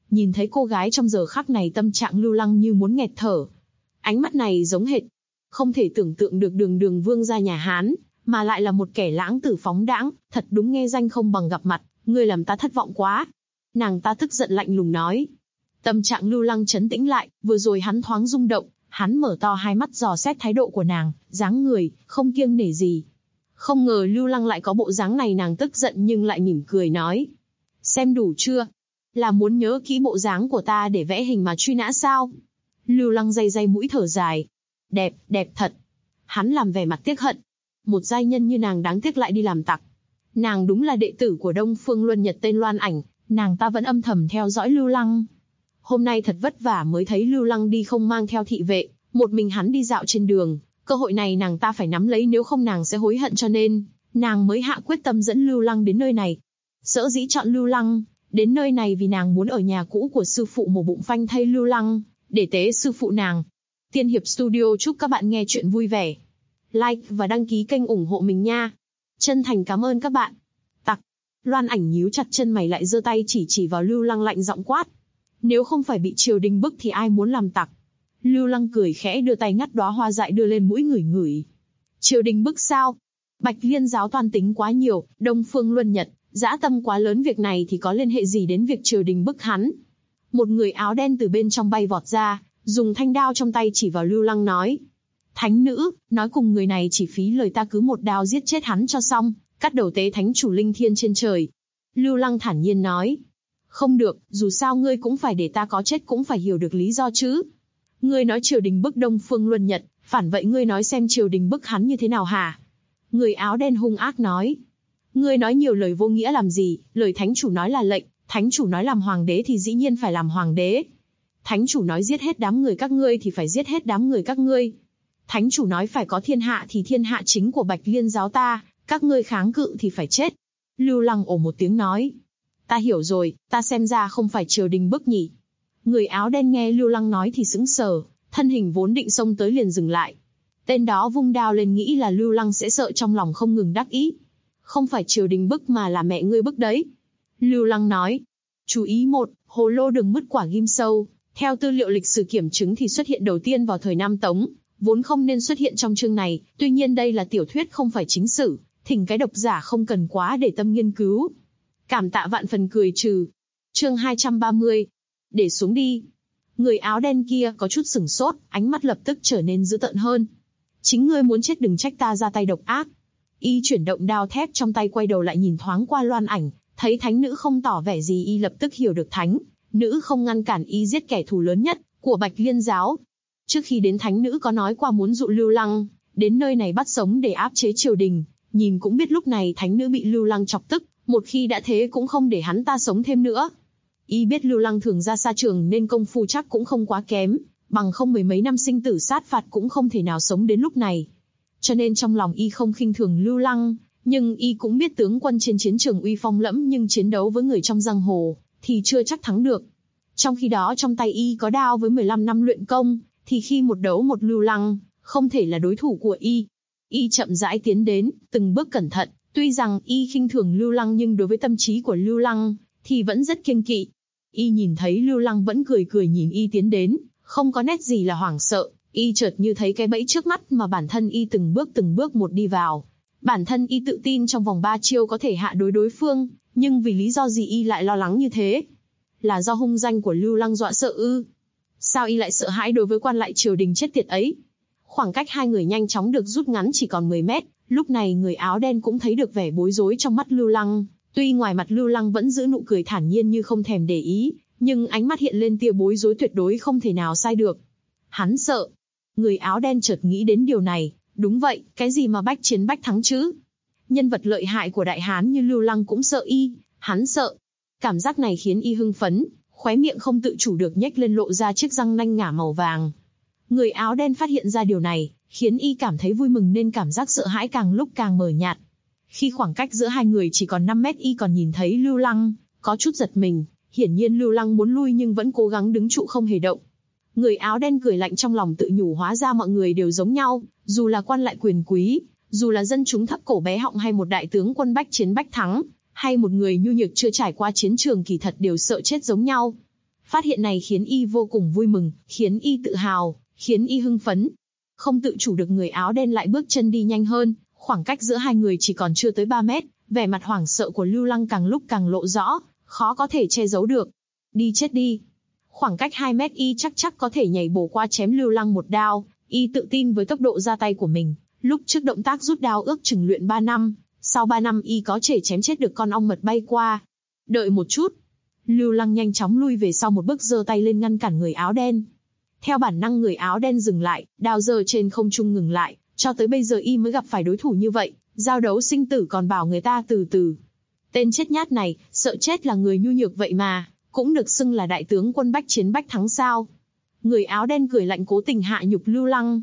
B: Nhìn thấy cô gái trong giờ khắc này tâm trạng Lưu Lăng như muốn nghẹt thở. Ánh mắt này giống hệt. Không thể tưởng tượng được đường vương gia nhà Hán, mà lại là một kẻ lãng tử phóng đãng, thật đúng nghe danh không bằng gặp mặt, ngươi làm ta thất vọng quá. Nàng ta tức giận lạnh lùng nói. Tâm trạng Lưu Lăng trấn tĩnh lại, vừa rồi hắn thoáng rung động, hắn mở to hai mắt dò xét thái độ của nàng, dáng người, không kiêng nể gì. Không ngờ Lưu Lăng lại có bộ dáng này, nàng tức giận nhưng lại mỉm cười nói. Xem đủ chưa? Là muốn nhớ kỹ bộ dáng của ta để vẽ hình mà truy nã sao? Lưu Lăng day mũi thở dài. Đẹp, đẹp thật. Hắn làm vẻ mặt tiếc hận. Một giai nhân như nàng đáng tiếc lại đi làm tặc. Nàng đúng là đệ tử của Đông Phương Luân Nhật tên Loan Ảnh, nàng ta vẫn âm thầm theo dõi Lưu Lăng. Hôm nay thật vất vả mới thấy Lưu Lăng đi không mang theo thị vệ, một mình hắn đi dạo trên đường, cơ hội này nàng ta phải nắm lấy, nếu không nàng sẽ hối hận, cho nên nàng mới hạ quyết tâm dẫn Lưu Lăng đến nơi này. Sở dĩ chọn Lưu Lăng đến nơi này vì nàng muốn ở nhà cũ của sư phụ mổ bụng phanh thay Lưu Lăng, để tế sư phụ nàng. Tiên Hiệp Studio chúc các bạn nghe chuyện vui vẻ. Like và đăng ký kênh ủng hộ mình nha. Chân thành cảm ơn các bạn. Tặc. Loan Ảnh nhíu chặt chân mày lại giơ tay chỉ vào Lưu Lăng lạnh giọng quát. Nếu không phải bị triều đình bức thì ai muốn làm tặc? Lưu Lăng cười khẽ đưa tay ngắt đóa hoa dại đưa lên mũi ngửi ngửi. Triều đình bức sao? Bạch Liên giáo toan tính quá nhiều, Đông Phương Luân Nhật, dã tâm quá lớn, việc này thì có liên hệ gì đến việc triều đình bức hắn? Một người áo đen từ bên trong bay vọt ra, dùng thanh đao trong tay chỉ vào Lưu Lăng nói. Thánh nữ, nói cùng người này chỉ phí lời ta cứ một đao giết chết hắn cho xong, cắt đầu tế thánh chủ linh thiên trên trời. Lưu Lăng thản nhiên nói. Không được, dù sao ngươi cũng phải để ta có chết cũng phải hiểu được lý do chứ. Ngươi nói triều đình bức Đông Phương Luân Nhật, phản vậy ngươi nói xem triều đình bức hắn như thế nào hả? Người áo đen hung ác nói. Ngươi nói nhiều lời vô nghĩa làm gì, lời thánh chủ nói là lệnh, thánh chủ nói làm hoàng đế thì dĩ nhiên phải làm hoàng đế. Thánh chủ nói giết hết đám người các ngươi thì phải giết hết đám người các ngươi. Thánh chủ nói phải có thiên hạ thì thiên hạ chính của Bạch Liên giáo ta, các ngươi kháng cự thì phải chết. Lưu Lăng ồ một tiếng nói. Ta hiểu rồi, ta xem ra không phải triều đình bức nhỉ. Người áo đen nghe Lưu Lăng nói thì sững sờ, thân hình vốn định xông tới liền dừng lại. Tên đó vung đao lên nghĩ là Lưu Lăng sẽ sợ, trong lòng không ngừng đắc ý. Không phải triều đình bức mà là mẹ ngươi bức đấy. Lưu Lăng nói. Chú ý 1, hồ lô đừng mứt quả ghim sâu. Theo tư liệu lịch sử kiểm chứng thì xuất hiện đầu tiên vào thời Nam Tống, vốn không nên xuất hiện trong chương này, tuy nhiên đây là tiểu thuyết không phải chính sử, thỉnh cái độc giả không cần quá để tâm nghiên cứu. Cảm tạ vạn phần cười trừ. Chương 230. Để xuống đi. Người áo đen kia có chút sửng sốt, ánh mắt lập tức trở nên dữ tợn hơn. Chính ngươi muốn chết đừng trách ta ra tay độc ác. Y chuyển động đao thép trong tay, quay đầu lại nhìn thoáng qua Loan Ảnh, thấy thánh nữ không tỏ vẻ gì, y lập tức hiểu được thánh nữ không ngăn cản y giết kẻ thù lớn nhất của Bạch Liên giáo. Trước khi đến thánh nữ có nói qua muốn dụ Lưu Lăng đến nơi này bắt sống để áp chế triều đình, nhìn cũng biết lúc này thánh nữ bị Lưu Lăng chọc tức, một khi đã thế cũng không để hắn ta sống thêm nữa. Y biết Lưu Lăng thường ra xa trường nên công phu chắc cũng không quá kém, bằng không mười mấy năm sinh tử sát phạt cũng không thể nào sống đến lúc này. Cho nên trong lòng y không khinh thường Lưu Lăng, nhưng y cũng biết tướng quân trên chiến trường uy phong lẫm nhưng chiến đấu với người trong giang hồ thì chưa chắc thắng được. Trong khi đó trong tay y có đao với 15 năm luyện công, thì khi một đấu một Lưu Lăng không thể là đối thủ của y. Y chậm rãi tiến đến, từng bước cẩn thận, tuy rằng y khinh thường Lưu Lăng nhưng đối với tâm trí của Lưu Lăng thì vẫn rất kiêng kỵ. Y nhìn thấy Lưu Lăng vẫn cười cười nhìn y tiến đến, không có nét gì là hoảng sợ, y chợt như thấy cái bẫy trước mắt mà bản thân y từng bước một đi vào. Bản thân y tự tin trong vòng 3 chiêu có thể hạ đối phương, nhưng vì lý do gì y lại lo lắng như thế? Là do hung danh của Lưu Lăng dọa sợ ư? Sao y lại sợ hãi đối với quan lại triều đình chết tiệt ấy? Khoảng cách hai người nhanh chóng được rút ngắn chỉ còn 10 mét, lúc này người áo đen cũng thấy được vẻ bối rối trong mắt Lưu Lăng. Tuy ngoài mặt Lưu Lăng vẫn giữ nụ cười thản nhiên như không thèm để ý, nhưng ánh mắt hiện lên tia bối rối tuyệt đối không thể nào sai được. Hắn sợ. Người áo đen chợt nghĩ đến điều này, đúng vậy, cái gì mà bách chiến bách thắng chứ? Nhân vật lợi hại của Đại Hán như Lưu Lăng cũng sợ y, hắn sợ. Cảm giác này khiến y hưng phấn, khóe miệng không tự chủ được nhếch lên lộ ra chiếc răng nanh ngả màu vàng. Người áo đen phát hiện ra điều này, khiến y cảm thấy vui mừng nên cảm giác sợ hãi càng lúc càng mờ nhạt. Khi khoảng cách giữa hai người chỉ còn 5 mét y còn nhìn thấy Lưu Lăng, có chút giật mình, hiển nhiên Lưu Lăng muốn lui nhưng vẫn cố gắng đứng trụ không hề động. Người áo đen cười lạnh trong lòng tự nhủ hóa ra mọi người đều giống nhau, dù là quan lại quyền quý, dù là dân chúng thấp cổ bé họng hay một đại tướng quân bách chiến bách thắng, hay một người nhu nhược chưa trải qua chiến trường kỳ thật đều sợ chết giống nhau. Phát hiện này khiến y vô cùng vui mừng, khiến y tự hào, khiến y hưng phấn. Không tự chủ được người áo đen lại bước chân đi nhanh hơn, khoảng cách giữa hai người chỉ còn chưa tới 3 mét, vẻ mặt hoảng sợ của Lưu Lăng càng lúc càng lộ rõ, khó có thể che giấu được. Đi chết đi. Khoảng cách 2 mét y chắc có thể nhảy bổ qua chém Lưu Lăng một đao, y tự tin với tốc độ ra tay của mình. Lúc trước động tác rút đao ước chừng luyện 3 năm, sau 3 năm y có thể chém chết được con ong mật bay qua. Đợi một chút. Lưu Lăng nhanh chóng lui về sau một bước, giơ tay lên ngăn cản người áo đen. Theo bản năng người áo đen dừng lại, đao giơ trên không trung ngừng lại, cho tới bây giờ y mới gặp phải đối thủ như vậy, giao đấu sinh tử còn bảo người ta từ từ. Tên chết nhát này, sợ chết là người nhu nhược vậy mà, cũng được xưng là đại tướng quân bách chiến bách thắng sao. Người áo đen cười lạnh cố tình hạ nhục Lưu Lăng.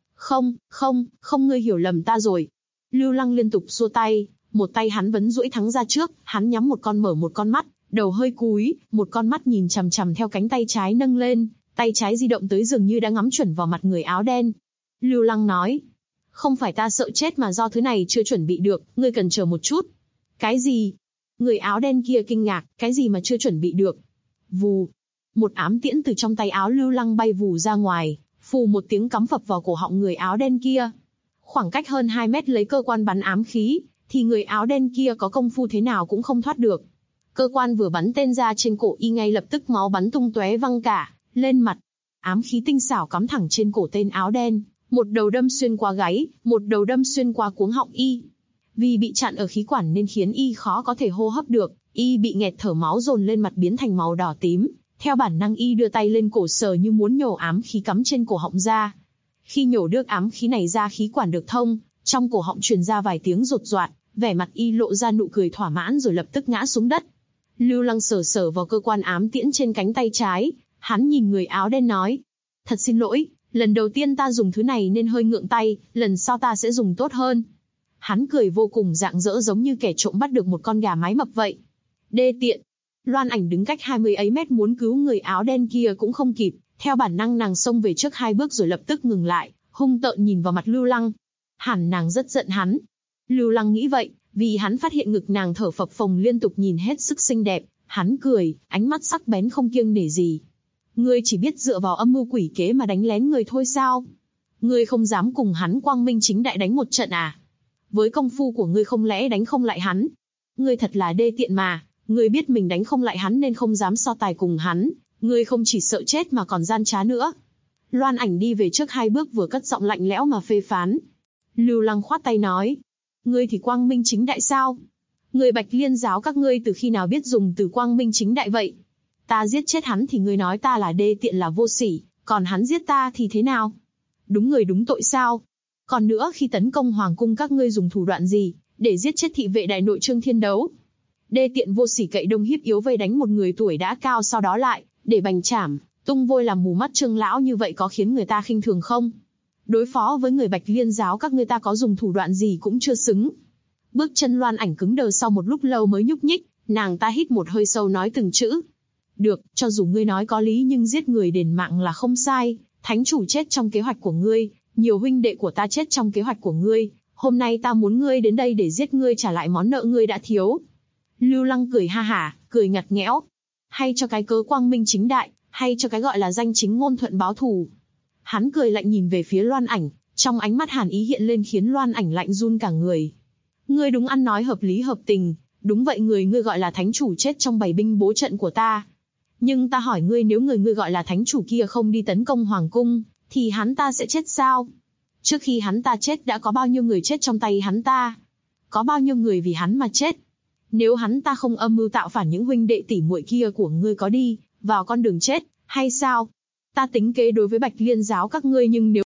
B: Không, ngươi hiểu lầm ta rồi. Lưu Lăng liên tục xua tay, một tay hắn vấn duỗi thắng ra trước, hắn nhắm một con mở một con mắt, đầu hơi cúi, một con mắt nhìn chằm chằm theo cánh tay trái nâng lên, tay trái di động tới dường như đã ngắm chuẩn vào mặt người áo đen. Lưu Lăng nói, không phải ta sợ chết mà do thứ này chưa chuẩn bị được, ngươi cần chờ một chút. Cái gì? Người áo đen kia kinh ngạc, cái gì mà chưa chuẩn bị được? Vù. Một ám tiễn từ trong tay áo Lưu Lăng bay vù ra ngoài, phù một tiếng cắm phập vào cổ họng người áo đen kia. Khoảng cách hơn 2 mét lấy cơ quan bắn ám khí, thì người áo đen kia có công phu thế nào cũng không thoát được. Cơ quan vừa bắn tên ra trên cổ y ngay lập tức máu bắn tung tóe văng cả lên mặt. Ám khí tinh xảo cắm thẳng trên cổ tên áo đen, một đầu đâm xuyên qua gáy, một đầu đâm xuyên qua cuống họng y. Vì bị chặn ở khí quản nên khiến y khó có thể hô hấp được, y bị nghẹt thở, máu dồn lên mặt biến thành màu đỏ tím. Theo bản năng y đưa tay lên cổ sờ như muốn nhổ ám khí cắm trên cổ họng ra. Khi nhổ được ám khí này ra, khí quản được thông, trong cổ họng truyền ra vài tiếng rột rọa, vẻ mặt y lộ ra nụ cười thỏa mãn rồi lập tức ngã xuống đất. Lưu Lăng sờ vào cơ quan ám tiễn trên cánh tay trái, hắn nhìn người áo đen nói: thật xin lỗi, lần đầu tiên ta dùng thứ này nên hơi ngượng tay, lần sau ta sẽ dùng tốt hơn. Hắn cười vô cùng rạng rỡ giống như kẻ trộm bắt được một con gà mái mập vậy. Đê tiện. Loan Ảnh đứng cách 20 ấy mét muốn cứu người áo đen kia cũng không kịp, theo bản năng nàng xông về trước 2 bước rồi lập tức ngừng lại, hung tợn nhìn vào mặt Lưu Lăng. Hẳn nàng rất giận hắn. Lưu Lăng nghĩ vậy, vì hắn phát hiện ngực nàng thở phập phồng liên tục nhìn hết sức xinh đẹp, hắn cười, ánh mắt sắc bén không kiêng nể gì. Ngươi chỉ biết dựa vào âm mưu quỷ kế mà đánh lén người thôi sao? Ngươi không dám cùng hắn quang minh chính đại đánh một trận à? Với công phu của ngươi không lẽ đánh không lại hắn? Ngươi thật là đê tiện mà, ngươi biết mình đánh không lại hắn nên không dám so tài cùng hắn, ngươi không chỉ sợ chết mà còn gian trá nữa. Loan Ảnh đi về trước 2 bước vừa cất giọng lạnh lẽo mà phê phán. Lưu Lăng khoát tay nói, ngươi thì quang minh chính đại sao? Người Bạch Liên giáo các ngươi từ khi nào biết dùng từ quang minh chính đại vậy? Ta giết chết hắn thì ngươi nói ta là đê tiện là vô sỉ, còn hắn giết ta thì thế nào? Đúng người đúng tội sao? Còn nữa, khi tấn công hoàng cung các ngươi dùng thủ đoạn gì để giết chết thị vệ đại nội Trương Thiên Đấu? Đê tiện vô sỉ cậy đông hiếp yếu vây đánh một người tuổi đã cao, sau đó lại để bành trảm, tung vôi làm mù mắt Trương lão, như vậy có khiến người ta khinh thường không? Đối phó với người Bạch Liên giáo các ngươi ta có dùng thủ đoạn gì cũng chưa xứng. Bước chân Loan Ảnh cứng đờ, sau một lúc lâu mới nhúc nhích, nàng ta hít một hơi sâu nói từng chữ. Được, cho dù ngươi nói có lý nhưng giết người đền mạng là không sai, thánh chủ chết trong kế hoạch của ngươi, nhiều huynh đệ của ta chết trong kế hoạch của ngươi, hôm nay ta muốn ngươi đến đây để giết ngươi trả lại món nợ ngươi đã thiếu. Lưu Lăng cười ha hả, cười ngặt nghẽo. Hay cho cái cớ quang minh chính đại, hay cho cái gọi là danh chính ngôn thuận báo thù. Hắn cười lạnh nhìn về phía Loan Ảnh, trong ánh mắt hàn ý hiện lên khiến Loan Ảnh lạnh run cả người. Ngươi đúng ăn nói hợp lý hợp tình, đúng vậy, ngươi gọi là thánh chủ chết trong bày binh bố trận của ta. Nhưng ta hỏi ngươi, nếu ngươi gọi là thánh chủ kia không đi tấn công hoàng cung, thì hắn ta sẽ chết sao? Trước khi hắn ta chết đã có bao nhiêu người chết trong tay hắn ta? Có bao nhiêu người vì hắn mà chết? Nếu hắn ta không âm mưu tạo phản, những huynh đệ tỷ muội kia của ngươi có đi vào con đường chết hay sao? Ta tính kế đối với Bạch Liên giáo các ngươi, nhưng nếu...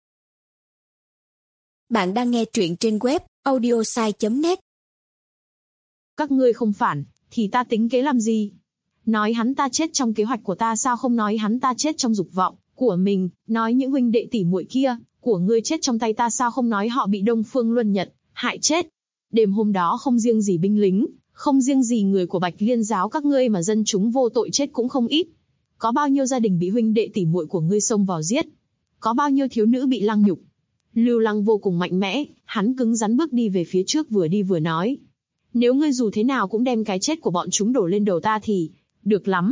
C: Bạn đang nghe truyện trên web audiosai.net.
B: Các ngươi không phản, thì ta tính kế làm gì? Nói hắn ta chết trong kế hoạch của ta, sao không nói hắn ta chết trong dục vọng của mình? Nói những huynh đệ tỷ muội kia của ngươi chết trong tay ta, sao không nói họ bị Đông Phương Luân Nhật hại chết? Đêm hôm đó không riêng gì binh lính, không riêng gì người của Bạch Liên giáo các ngươi mà dân chúng vô tội chết cũng không ít. Có bao nhiêu gia đình bị huynh đệ tỷ muội của ngươi xông vào giết? Có bao nhiêu thiếu nữ bị lăng nhục? Lưu Lăng vô cùng mạnh mẽ, hắn cứng rắn bước đi về phía trước, vừa đi vừa nói. Nếu ngươi dù thế nào cũng đem cái chết của bọn chúng đổ lên đầu ta thì... được lắm.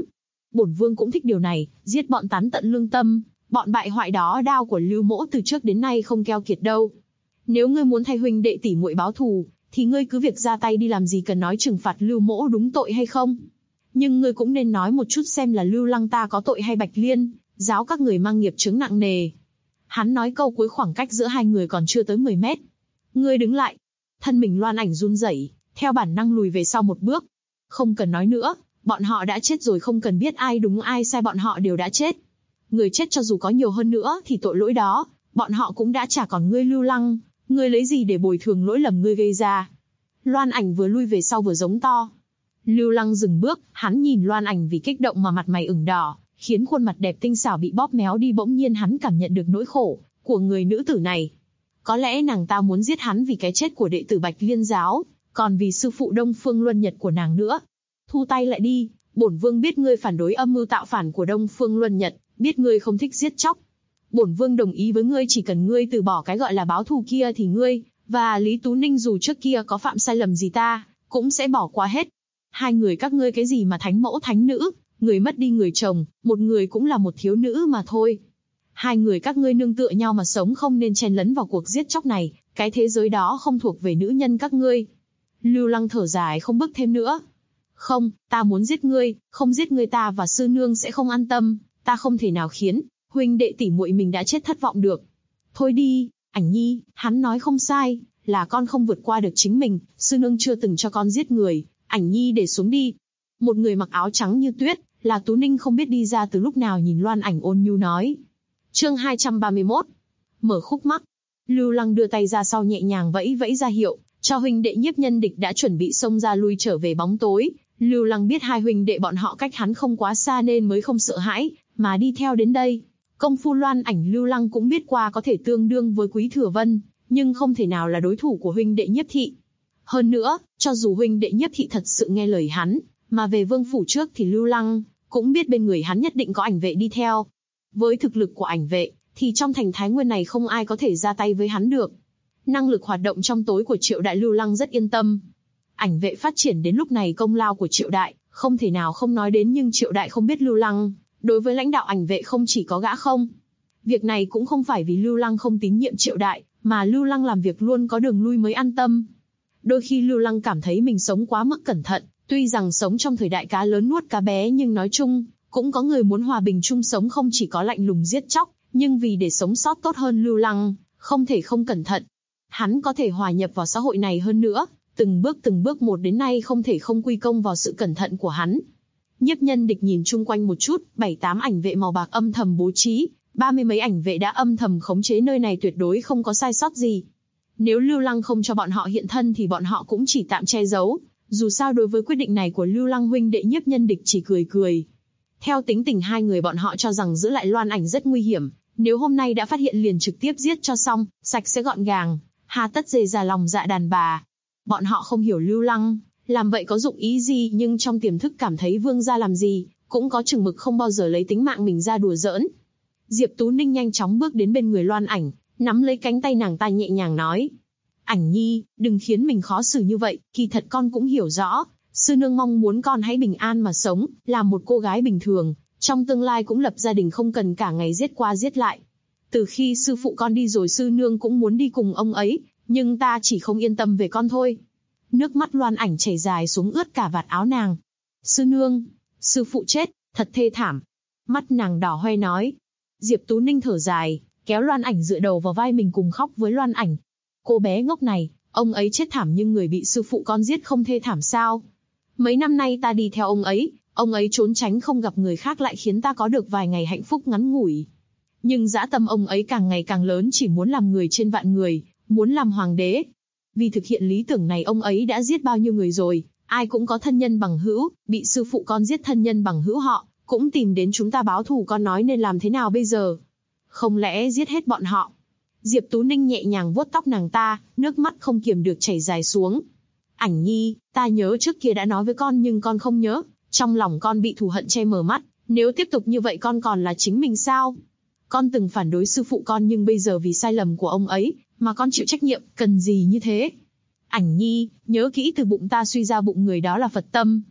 B: Bổn vương cũng thích điều này, giết bọn tán tận lương tâm, bọn bại hoại đó đao của Lưu mỗ từ trước đến nay không keo kiệt đâu. Nếu ngươi muốn thay huynh đệ tỷ muội báo thù, thì ngươi cứ việc ra tay đi, làm gì cần nói trừng phạt Lưu mỗ đúng tội hay không. Nhưng ngươi cũng nên nói một chút xem là Lưu Lăng ta có tội hay Bạch Liên, giáo các người mang nghiệp chướng nặng nề. Hắn nói câu cuối, khoảng cách giữa hai người còn chưa tới 10 mét. Ngươi đứng lại. Thân mình Loan Ảnh run rẩy, theo bản năng lùi về sau một bước. Không cần nói nữa, bọn họ đã chết rồi, không cần biết ai đúng ai sai, bọn họ đều đã chết. Người chết cho dù có nhiều hơn nữa thì tội lỗi đó, bọn họ cũng đã trả, còn ngươi Lưu Lăng, ngươi lấy gì để bồi thường lỗi lầm ngươi gây ra. Loan Ảnh vừa lui về sau vừa giống to. Lưu Lăng dừng bước, hắn nhìn Loan Ảnh vì kích động mà mặt mày ửng đỏ, khiến khuôn mặt đẹp tinh xảo bị bóp méo đi. Bỗng nhiên hắn cảm nhận được nỗi khổ của người nữ tử này. Có lẽ nàng ta muốn giết hắn vì cái chết của đệ tử Bạch Liên giáo, còn vì sư phụ Đông Phương Luân Nhật của nàng nữa. Thu tay lại đi, bổn vương biết ngươi phản đối âm mưu tạo phản của Đông Phương Luân Nhật, biết ngươi không thích giết chóc. Bổn vương đồng ý với ngươi, chỉ cần ngươi từ bỏ cái gọi là báo thù kia thì ngươi và Lý Tú Ninh dù trước kia có phạm sai lầm gì ta cũng sẽ bỏ qua hết. Hai người các ngươi cái gì mà thánh mẫu thánh nữ, người mất đi người chồng, một người cũng là một thiếu nữ mà thôi. Hai người các ngươi nương tựa nhau mà sống, không nên chen lấn vào cuộc giết chóc này, cái thế giới đó không thuộc về nữ nhân các ngươi. Lưu Lăng thở dài không bước thêm nữa. Không, ta muốn giết ngươi, không giết ngươi ta và sư nương sẽ không an tâm, ta không thể nào khiến huynh đệ tỷ muội mình đã chết thất vọng được. Thôi đi, Ảnh Nhi, hắn nói không sai, là con không vượt qua được chính mình, sư nương chưa từng cho con giết người, Ảnh Nhi để xuống đi. Một người mặc áo trắng như tuyết, là Tú Ninh không biết đi ra từ lúc nào, nhìn Loan Ảnh ôn nhu nói. Chương 231. Mở khúc mắc. Lưu Lăng đưa tay ra sau nhẹ nhàng vẫy vẫy ra hiệu, cho huynh đệ Nhiếp Nhân Địch đã chuẩn bị xông ra lui trở về bóng tối. Lưu Lăng biết hai huynh đệ bọn họ cách hắn không quá xa nên mới không sợ hãi, mà đi theo đến đây. Công phu Loan Ảnh Lưu Lăng cũng biết qua có thể tương đương với Quý Thừa Vân, nhưng không thể nào là đối thủ của huynh đệ Nhiếp Thị. Hơn nữa, cho dù huynh đệ Nhiếp Thị thật sự nghe lời hắn, mà về vương phủ trước thì Lưu Lăng cũng biết bên người hắn nhất định có ảnh vệ đi theo. Với thực lực của ảnh vệ, thì trong thành Thái Nguyên này không ai có thể ra tay với hắn được. Năng lực hoạt động trong tối của Triệu Đại Lưu Lăng rất yên tâm. Ảnh vệ phát triển đến lúc này công lao của Triệu Đại, không thể nào không nói đến, nhưng Triệu Đại không biết Lưu Lăng, đối với lãnh đạo ảnh vệ không chỉ có gã không. Việc này cũng không phải vì Lưu Lăng không tín nhiệm Triệu Đại, mà Lưu Lăng làm việc luôn có đường lui mới an tâm. Đôi khi Lưu Lăng cảm thấy mình sống quá mức cẩn thận, tuy rằng sống trong thời đại cá lớn nuốt cá bé, nhưng nói chung, cũng có người muốn hòa bình chung sống, không chỉ có lạnh lùng giết chóc, nhưng vì để sống sót tốt hơn Lưu Lăng, không thể không cẩn thận. Hắn có thể hòa nhập vào xã hội này hơn nữa, từng bước một đến nay không thể không quy công vào sự cẩn thận của hắn. Nhiếp Nhân Địch nhìn chung quanh một chút, 7-8 ảnh vệ màu bạc âm thầm bố trí, 30 mấy ảnh vệ đã âm thầm khống chế nơi này, tuyệt đối không có sai sót gì. Nếu Lưu Lăng không cho bọn họ hiện thân thì bọn họ cũng chỉ tạm che giấu, dù sao đối với quyết định này của Lưu Lăng, huynh đệ Nhiếp Nhân Địch chỉ cười cười. Theo tính tình hai người bọn họ cho rằng giữ lại Loan Ảnh rất nguy hiểm, nếu hôm nay đã phát hiện liền trực tiếp giết cho xong, sạch sẽ gọn gàng, hà tất dề ra lòng dạ đàn bà. Bọn họ không hiểu Lưu Lăng làm vậy có dụng ý gì, nhưng trong tiềm thức cảm thấy vương gia làm gì cũng có chừng mực, không bao giờ lấy tính mạng mình ra đùa giỡn. Diệp Tú Ninh nhanh chóng bước đến bên người Loan Ảnh, nắm lấy cánh tay nàng ta nhẹ nhàng nói: Ảnh Nhi, đừng khiến mình khó xử như vậy, kỳ thật con cũng hiểu rõ, sư nương mong muốn con hãy bình an mà sống, làm một cô gái bình thường, trong tương lai cũng lập gia đình, không cần cả ngày giết qua giết lại. Từ khi sư phụ con đi rồi, sư nương cũng muốn đi cùng ông ấy, nhưng ta chỉ không yên tâm về con thôi. Nước mắt Loan Ảnh chảy dài xuống ướt cả vạt áo nàng. Sư nương, sư phụ chết, thật thê thảm. Mắt nàng đỏ hoe nói. Diệp Tú Ninh thở dài, kéo Loan Ảnh dựa đầu vào vai mình cùng khóc với Loan Ảnh. Cô bé ngốc này, ông ấy chết thảm nhưng người bị sư phụ con giết không thê thảm sao? Mấy năm nay ta đi theo ông ấy trốn tránh không gặp người khác lại khiến ta có được vài ngày hạnh phúc ngắn ngủi. Nhưng dã tâm ông ấy càng ngày càng lớn, chỉ muốn làm người trên vạn người, muốn làm hoàng đế. Vì thực hiện lý tưởng này ông ấy đã giết bao nhiêu người rồi, ai cũng có thân nhân bằng hữu, bị sư phụ con giết thân nhân bằng hữu họ cũng tìm đến chúng ta báo thù, con nói nên làm thế nào bây giờ? Không lẽ giết hết bọn họ? Diệp Tú Ninh nhẹ nhàng vuốt tóc nàng ta, nước mắt không kiềm được chảy dài xuống. Ảnh Nhi, ta nhớ trước kia đã nói với con nhưng con không nhớ, trong lòng con bị thù hận che mờ mắt, nếu tiếp tục như vậy con còn là chính mình sao? Con từng phản đối sư phụ con nhưng bây giờ vì sai lầm của ông ấy mà con chịu trách nhiệm, cần gì như thế? Ảnh Nhi, nhớ kỹ, từ bụng ta suy ra bụng người đó là Phật tâm.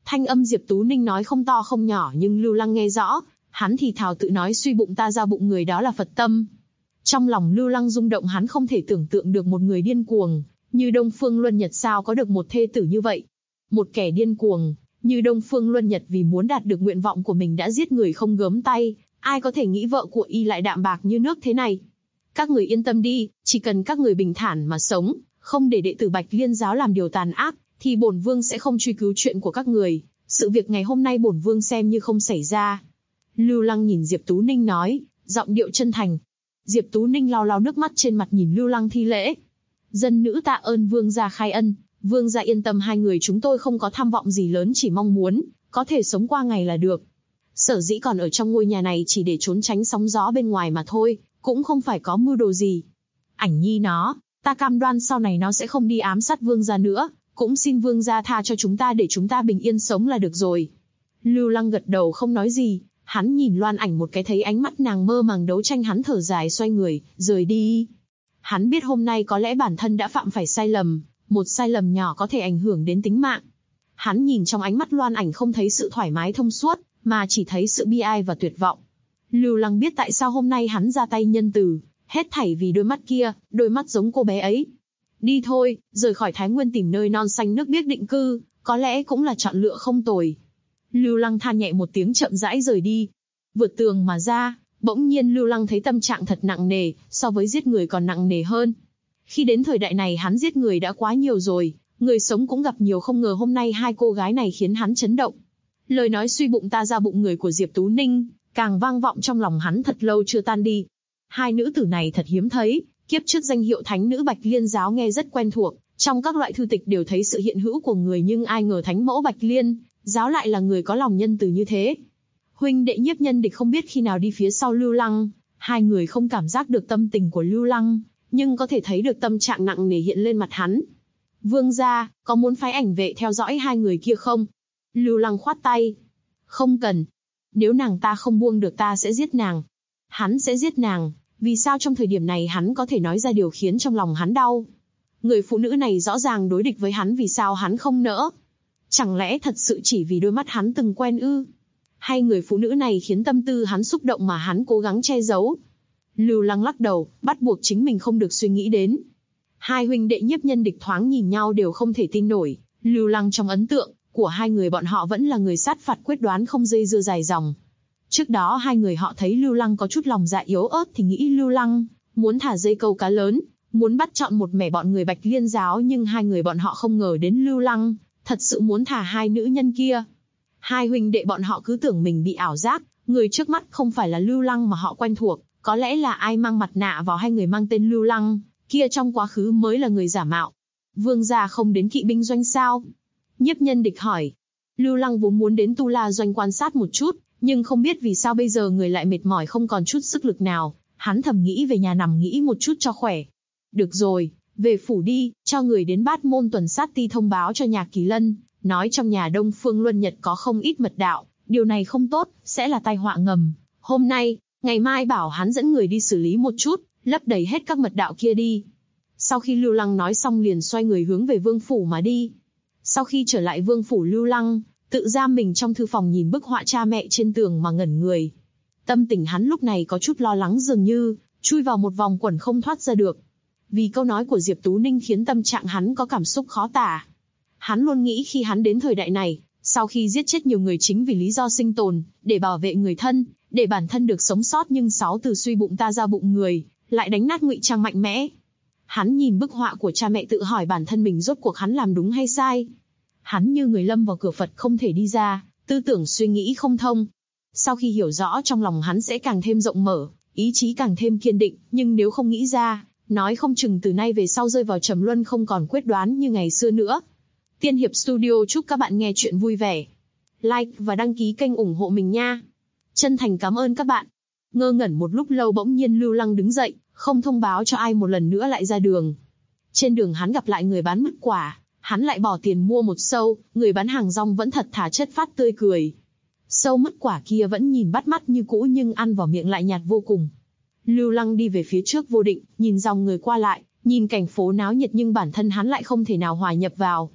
B: Thanh âm Diệp Tú Ninh nói không to không nhỏ nhưng Lưu Lăng nghe rõ, hắn thì thào tự nói suy bụng ta ra bụng người đó là Phật tâm. Trong lòng Lưu Lăng rung động, hắn không thể tưởng tượng được một người điên cuồng như Đông Phương Luân Nhật sao có được một thê tử như vậy. Một kẻ điên cuồng như Đông Phương Luân Nhật vì muốn đạt được nguyện vọng của mình đã giết người không gớm tay, ai có thể nghĩ vợ của y lại đạm bạc như nước thế này. Các người yên tâm đi, chỉ cần các người bình thản mà sống, không để đệ tử Bạch Liên giáo làm điều tàn ác, thì bổn vương sẽ không truy cứu chuyện của các người. Sự việc ngày hôm nay bổn vương xem như không xảy ra. Lưu Lăng nhìn Diệp Tú Ninh nói, giọng điệu chân thành. Diệp Tú Ninh lau lau nước mắt trên mặt nhìn Lưu Lăng thi lễ. Dân nữ tạ ơn vương gia khai ân, vương gia yên tâm, hai người chúng tôi không có tham vọng gì lớn, chỉ mong muốn có thể sống qua ngày là được. Sở dĩ còn ở trong ngôi nhà này chỉ để trốn tránh sóng gió bên ngoài mà thôi, cũng không phải có mưu đồ gì. Ảnh nhi nó, ta cam đoan sau này nó sẽ không đi ám sát vương gia nữa, cũng xin vương gia tha cho chúng ta để chúng ta bình yên sống là được rồi. Lưu Lăng gật đầu không nói gì, hắn nhìn Loan Ảnh một cái thấy ánh mắt nàng mơ màng đấu tranh, hắn thở dài xoay người, rời đi. Hắn biết hôm nay có lẽ bản thân đã phạm phải sai lầm, một sai lầm nhỏ có thể ảnh hưởng đến tính mạng. Hắn nhìn trong ánh mắt Loan Ảnh không thấy sự thoải mái thông suốt, mà chỉ thấy sự bi ai và tuyệt vọng. Lưu Lăng biết tại sao hôm nay hắn ra tay nhân từ, hết thảy vì đôi mắt kia, đôi mắt giống cô bé ấy. Đi thôi, rời khỏi Thái Nguyên tìm nơi non xanh nước biếc định cư, có lẽ cũng là chọn lựa không tồi. Lưu Lăng than nhẹ một tiếng chậm rãi rời đi. Vượt tường mà ra, bỗng nhiên Lưu Lăng thấy tâm trạng thật nặng nề, so với giết người còn nặng nề hơn. Khi đến thời đại này hắn giết người đã quá nhiều rồi, người sống cũng gặp nhiều, không ngờ hôm nay hai cô gái này khiến hắn chấn động. Lời nói suy bụng ta ra bụng người của Diệp Tú Ninh, càng vang vọng trong lòng hắn thật lâu chưa tan đi. Hai nữ tử này thật hiếm thấy, kiếp trước danh hiệu thánh nữ Bạch Liên giáo nghe rất quen thuộc, trong các loại thư tịch đều thấy sự hiện hữu của người, nhưng ai ngờ thánh mẫu Bạch Liên giáo lại là người có lòng nhân từ như thế. Huynh đệ Nhiếp Nhân Địch không biết khi nào đi phía sau Lưu Lăng, hai người không cảm giác được tâm tình của Lưu Lăng, nhưng có thể thấy được tâm trạng nặng nề hiện lên mặt hắn. Vương gia, có muốn phái ảnh vệ theo dõi hai người kia không? Lưu Lăng khoát tay. Không cần. Nếu nàng ta không buông được ta sẽ giết nàng. Hắn sẽ giết nàng. Vì sao trong thời điểm này hắn có thể nói ra điều khiến trong lòng hắn đau? Người phụ nữ này rõ ràng đối địch với hắn, vì sao hắn không nỡ? Chẳng lẽ thật sự chỉ vì đôi mắt hắn từng quen ư? Hay người phụ nữ này khiến tâm tư hắn xúc động mà hắn cố gắng che giấu? Lưu Lăng lắc đầu, bắt buộc chính mình không được suy nghĩ đến. Hai huynh đệ Nhiếp Nhân Địch thoáng nhìn nhau đều không thể tin nổi. Lưu Lăng trong ấn tượng của hai người bọn họ vẫn là người sát phạt quyết đoán, không dây dưa dài dòng. Trước đó hai người họ thấy Lưu Lăng có chút lòng dạ yếu ớt thì nghĩ Lưu Lăng muốn thả dây câu cá lớn, muốn bắt chọn một mẻ bọn người Bạch Liên giáo, nhưng hai người bọn họ không ngờ đến Lưu Lăng thật sự muốn thả hai nữ nhân kia. Hai huynh đệ bọn họ cứ tưởng mình bị ảo giác, người trước mắt không phải là Lưu Lăng mà họ quen thuộc, có lẽ là ai mang mặt nạ vào, hay người mang tên Lưu Lăng kia trong quá khứ mới là người giả mạo. Vương gia không đến kỵ binh doanh sao? Nhiếp Nhân Địch hỏi. Lưu Lăng vốn muốn đến Tu La doanh quan sát một chút, nhưng không biết vì sao bây giờ người lại mệt mỏi không còn chút sức lực nào, hắn thầm nghĩ về nhà nằm nghỉ một chút cho khỏe. Được rồi, về phủ đi, cho người đến Bát Môn tuần sát ti thông báo cho nhà Kỳ Lân, nói trong nhà Đông Phương Luân Nhật có không ít mật đạo, điều này không tốt, sẽ là tai họa ngầm. Hôm nay, ngày mai bảo hắn dẫn người đi xử lý một chút, lấp đầy hết các mật đạo kia đi. Sau khi Lưu Lăng nói xong liền xoay người hướng về vương phủ mà đi. Sau khi trở lại vương phủ, Lưu Lăng tự giam mình trong thư phòng nhìn bức họa cha mẹ trên tường mà ngẩn người. Tâm tình hắn lúc này có chút lo lắng, dường như chui vào một vòng quẩn không thoát ra được. Vì câu nói của Diệp Tú Ninh khiến tâm trạng hắn có cảm xúc khó tả. Hắn luôn nghĩ khi hắn đến thời đại này, sau khi giết chết nhiều người chính vì lý do sinh tồn, để bảo vệ người thân, để bản thân được sống sót, nhưng 6 từ suy bụng ta ra bụng người lại đánh nát ngụy trang mạnh mẽ. Hắn nhìn bức họa của cha mẹ tự hỏi bản thân mình rốt cuộc hắn làm đúng hay sai. Hắn như người lâm vào cửa Phật không thể đi ra, tư tưởng suy nghĩ không thông. Sau khi hiểu rõ, trong lòng hắn sẽ càng thêm rộng mở, ý chí càng thêm kiên định, nhưng nếu không nghĩ ra, nói không chừng từ nay về sau rơi vào trầm luân, không còn quyết đoán như ngày xưa nữa. Tiên Hiệp Studio chúc các bạn nghe chuyện vui vẻ. Like và đăng ký kênh ủng hộ mình nha. Chân thành cảm ơn các bạn. Ngơ ngẩn một lúc lâu, bỗng nhiên Lưu Lăng đứng dậy, không thông báo cho ai, một lần nữa lại ra đường. Trên đường hắn gặp lại người bán mứt quả, hắn lại bỏ tiền mua một sâu, người bán hàng rong vẫn thật thà chất phác tươi cười. Sâu mứt quả kia vẫn nhìn bắt mắt như cũ, nhưng ăn vào miệng lại nhạt vô cùng. Lưu Lăng đi về phía trước vô định, nhìn dòng người qua lại, nhìn cảnh phố náo nhiệt, nhưng bản thân hắn lại không thể nào hòa nhập vào.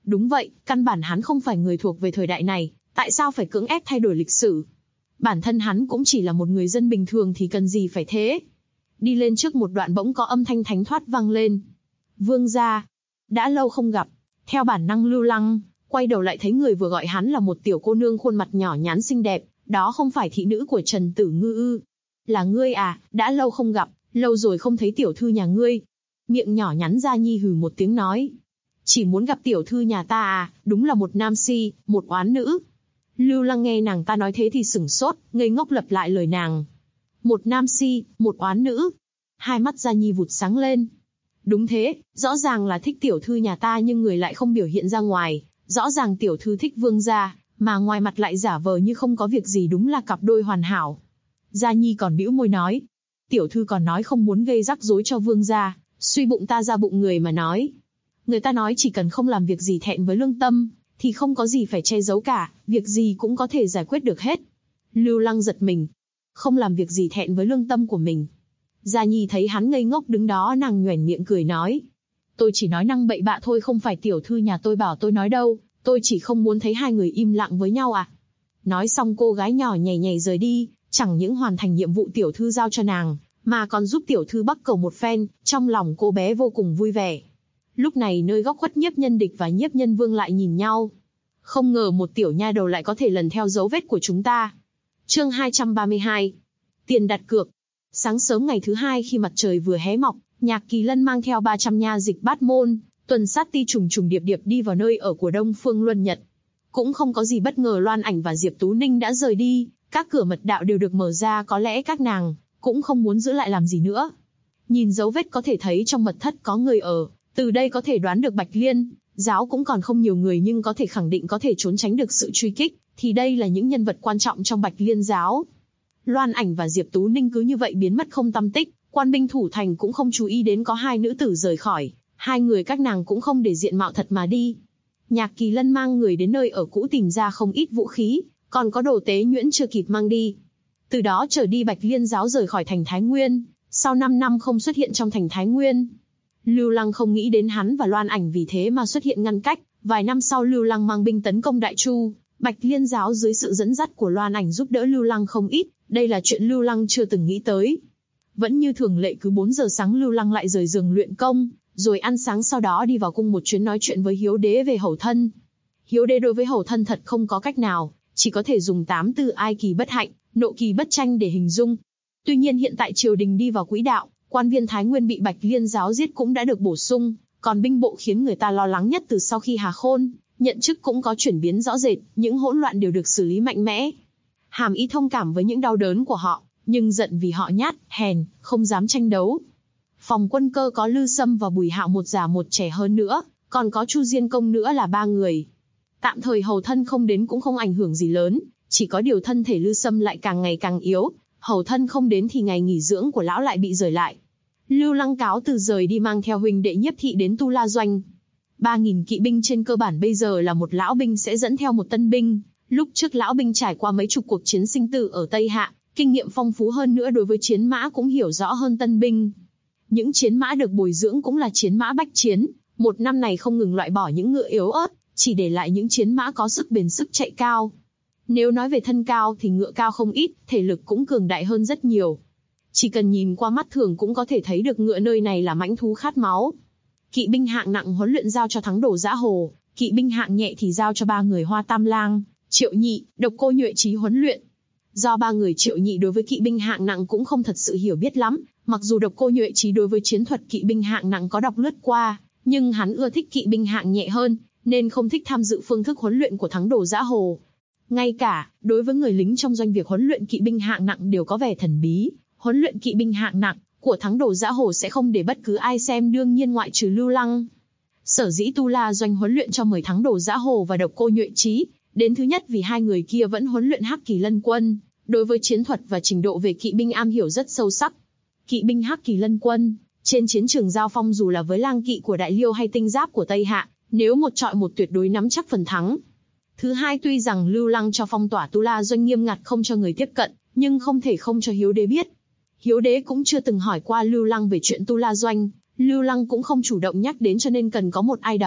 B: Đúng vậy, căn bản hắn không phải người thuộc về thời đại này, tại sao phải cưỡng ép thay đổi lịch sử? Bản thân hắn cũng chỉ là một người dân bình thường thì cần gì phải thế? Đi lên trước một đoạn bỗng có âm thanh thánh thoát vang lên. Vương gia, đã lâu không gặp. Theo bản năng Lưu Lăng quay đầu lại thấy người vừa gọi hắn là một tiểu cô nương khuôn mặt nhỏ nhắn xinh đẹp, đó không phải thị nữ của Trần Tử Ngư ư? Là ngươi à, đã lâu không gặp, lâu rồi không thấy tiểu thư nhà ngươi. Miệng nhỏ nhắn Gia Nhi hừ một tiếng nói. Chỉ muốn gặp tiểu thư nhà ta à, đúng là một nam si, một oán nữ. Lưu Lăng nghe nàng ta nói thế thì sửng sốt, ngây ngốc lặp lại lời nàng. Một nam si, một oán nữ. Hai mắt Gia Nhi vụt sáng lên. Đúng thế, rõ ràng là thích tiểu thư nhà ta nhưng người lại không biểu hiện ra ngoài. Rõ ràng tiểu thư thích vương gia, mà ngoài mặt lại giả vờ như không có việc gì, đúng là cặp đôi hoàn hảo. Gia Nhi còn bĩu môi nói. Tiểu thư còn nói không muốn gây rắc rối cho vương gia, suy bụng ta ra bụng người mà nói. Người ta nói chỉ cần không làm việc gì thẹn với lương tâm, thì không có gì phải che giấu cả, việc gì cũng có thể giải quyết được hết. Lưu Lăng giật mình. Không làm việc gì thẹn với lương tâm của mình. Gia Nhi thấy hắn ngây ngốc đứng đó, nàng nhoẻn miệng cười nói. Tôi chỉ nói năng bậy bạ thôi, không phải tiểu thư nhà tôi bảo tôi nói đâu, tôi chỉ không muốn thấy hai người im lặng với nhau à. Nói xong cô gái nhỏ nhảy nhảy rời đi, chẳng những hoàn thành nhiệm vụ tiểu thư giao cho nàng, mà còn giúp tiểu thư bắc cầu một phen, trong lòng cô bé vô cùng vui vẻ. Lúc này nơi góc khuất Nhiếp Nhân Địch và Nhiếp Nhân Vương lại nhìn nhau. Không ngờ một tiểu nha đầu lại có thể lần theo dấu vết của chúng ta. Chương 232. Tiền đặt cược. Sáng sớm ngày thứ hai khi mặt trời vừa hé mọc, Nhạc Kỳ Lân mang theo 300 nha dịch Bát Môn, tuần sát ti trùng trùng điệp điệp đi vào nơi ở của Đông Phương Luân Nhật. Cũng không có gì bất ngờ, Loan Ảnh và Diệp Tú Ninh đã rời đi, các cửa mật đạo đều được mở ra, có lẽ các nàng cũng không muốn giữ lại làm gì nữa. Nhìn dấu vết có thể thấy trong mật thất có người ở, từ đây có thể đoán được Bạch Liên giáo cũng còn không nhiều người nhưng có thể khẳng định có thể trốn tránh được sự truy kích, thì đây là những nhân vật quan trọng trong Bạch Liên giáo. Loan Ảnh và Diệp Tú Ninh cứ như vậy biến mất không tăm tích, quan binh thủ thành cũng không chú ý đến có hai nữ tử rời khỏi, hai người các nàng cũng không để diện mạo thật mà đi. Nhạc Kỳ Lân mang người đến nơi ở cũ tìm ra không ít vũ khí, còn có đồ tế nhuyễn chưa kịp mang đi. Từ đó trở đi Bạch Liên giáo rời khỏi thành Thái Nguyên, sau 5 năm không xuất hiện trong thành Thái Nguyên. Lưu Lăng không nghĩ đến hắn và Loan Ảnh vì thế mà xuất hiện ngăn cách, vài năm sau Lưu Lăng mang binh tấn công Đại Chu, Bạch Liên giáo dưới sự dẫn dắt của Loan Ảnh giúp đỡ Lưu Lăng không ít, đây là chuyện Lưu Lăng chưa từng nghĩ tới. Vẫn như thường lệ cứ 4 giờ sáng Lưu Lăng lại rời giường luyện công, rồi ăn sáng sau đó đi vào cung một chuyến nói chuyện với Hiếu Đế về hầu thân. Hiếu Đế đối với hầu thân thật không có cách nào, chỉ có thể dùng 8 từ ai kỳ bất hạnh, nộ kỳ bất tranh để hình dung. Tuy nhiên hiện tại triều đình đi vào quỹ đạo, quan viên Thái Nguyên bị Bạch Liên giáo giết cũng đã được bổ sung, còn binh bộ khiến người ta lo lắng nhất từ sau khi Hà Khôn nhận chức cũng có chuyển biến rõ rệt, những hỗn loạn đều được xử lý mạnh mẽ. Hàm Ý thông cảm với những đau đớn của họ, nhưng giận vì họ nhát, hèn, không dám tranh đấu. Phòng quân cơ có Lư Sâm và Bùi Hạo, một già một trẻ hơn nữa, còn có Chu Diên Công nữa là 3 người. Tạm thời hầu thân không đến cũng không ảnh hưởng gì lớn, chỉ có điều thân thể Lư Sâm lại càng ngày càng yếu, hầu thân không đến thì ngày nghỉ dưỡng của lão lại bị rời lại. Lưu Lăng cáo từ rời đi mang theo huynh đệ Nhiếp Thị đến Tu La Doanh. 3.000 kỵ binh trên cơ bản bây giờ là một lão binh sẽ dẫn theo một tân binh. Lúc trước lão binh trải qua mấy chục cuộc chiến sinh tử ở Tây Hạ, kinh nghiệm phong phú hơn nữa đối với chiến mã cũng hiểu rõ hơn tân binh. Những chiến mã được bồi dưỡng cũng là chiến mã bách chiến, một năm này không ngừng loại bỏ những ngựa yếu ớt, chỉ để lại những chiến mã có sức bền, sức chạy cao. Nếu nói về thân cao thì ngựa cao không ít, thể lực cũng cường đại hơn rất nhiều. Chỉ cần nhìn qua mắt thường cũng có thể thấy được ngựa nơi này là mãnh thú khát máu. Kỵ binh hạng nặng huấn luyện giao cho Thắng Đồ Dã Hồ, kỵ binh hạng nhẹ thì giao cho 3 người Hoa Tam Lang, Triệu Nhị, Độc Cô Nhuệ Chí huấn luyện. Do 3 người Triệu Nhị đối với kỵ binh hạng nặng cũng không thật sự hiểu biết lắm, mặc dù Độc Cô Nhuệ Chí đối với chiến thuật kỵ binh hạng nặng có đọc lướt qua, nhưng hắn ưa thích kỵ binh hạng nhẹ hơn, nên không thích tham dự phương thức huấn luyện của Thắng Đồ Dã Hồ. Ngay cả, đối với người lính trong doanh, việc huấn luyện kỵ binh hạng nặng đều có vẻ thần bí. Huấn luyện kỵ binh hạng nặng của Thắng Đồ Dã Hồ sẽ không để bất cứ ai xem, đương nhiên ngoại trừ Lưu Lăng. Sở dĩ Tu La Doanh huấn luyện cho mời Thắng Đồ Dã Hồ và Độc Cô Nhuệ Chí đến, thứ nhất vì hai người kia vẫn huấn luyện Hắc Kỳ Lân Quân, đối với chiến thuật và trình độ về kỵ binh am hiểu rất sâu sắc. Kỵ binh Hắc Kỳ Lân Quân trên chiến trường giao phong dù là với lang kỵ của Đại Liêu hay tinh giáp của Tây Hạ, nếu một chọi một tuyệt đối nắm chắc phần thắng. Thứ hai, tuy rằng Lưu Lăng cho phong tỏa Tu La Doanh nghiêm ngặt không cho người tiếp cận, nhưng không thể không cho Hiếu Đế biết. Hiếu Đế cũng chưa từng hỏi qua Lưu Lăng về chuyện Tu La Doanh, Lưu Lăng cũng không chủ động nhắc đến, cho nên cần có một ai đó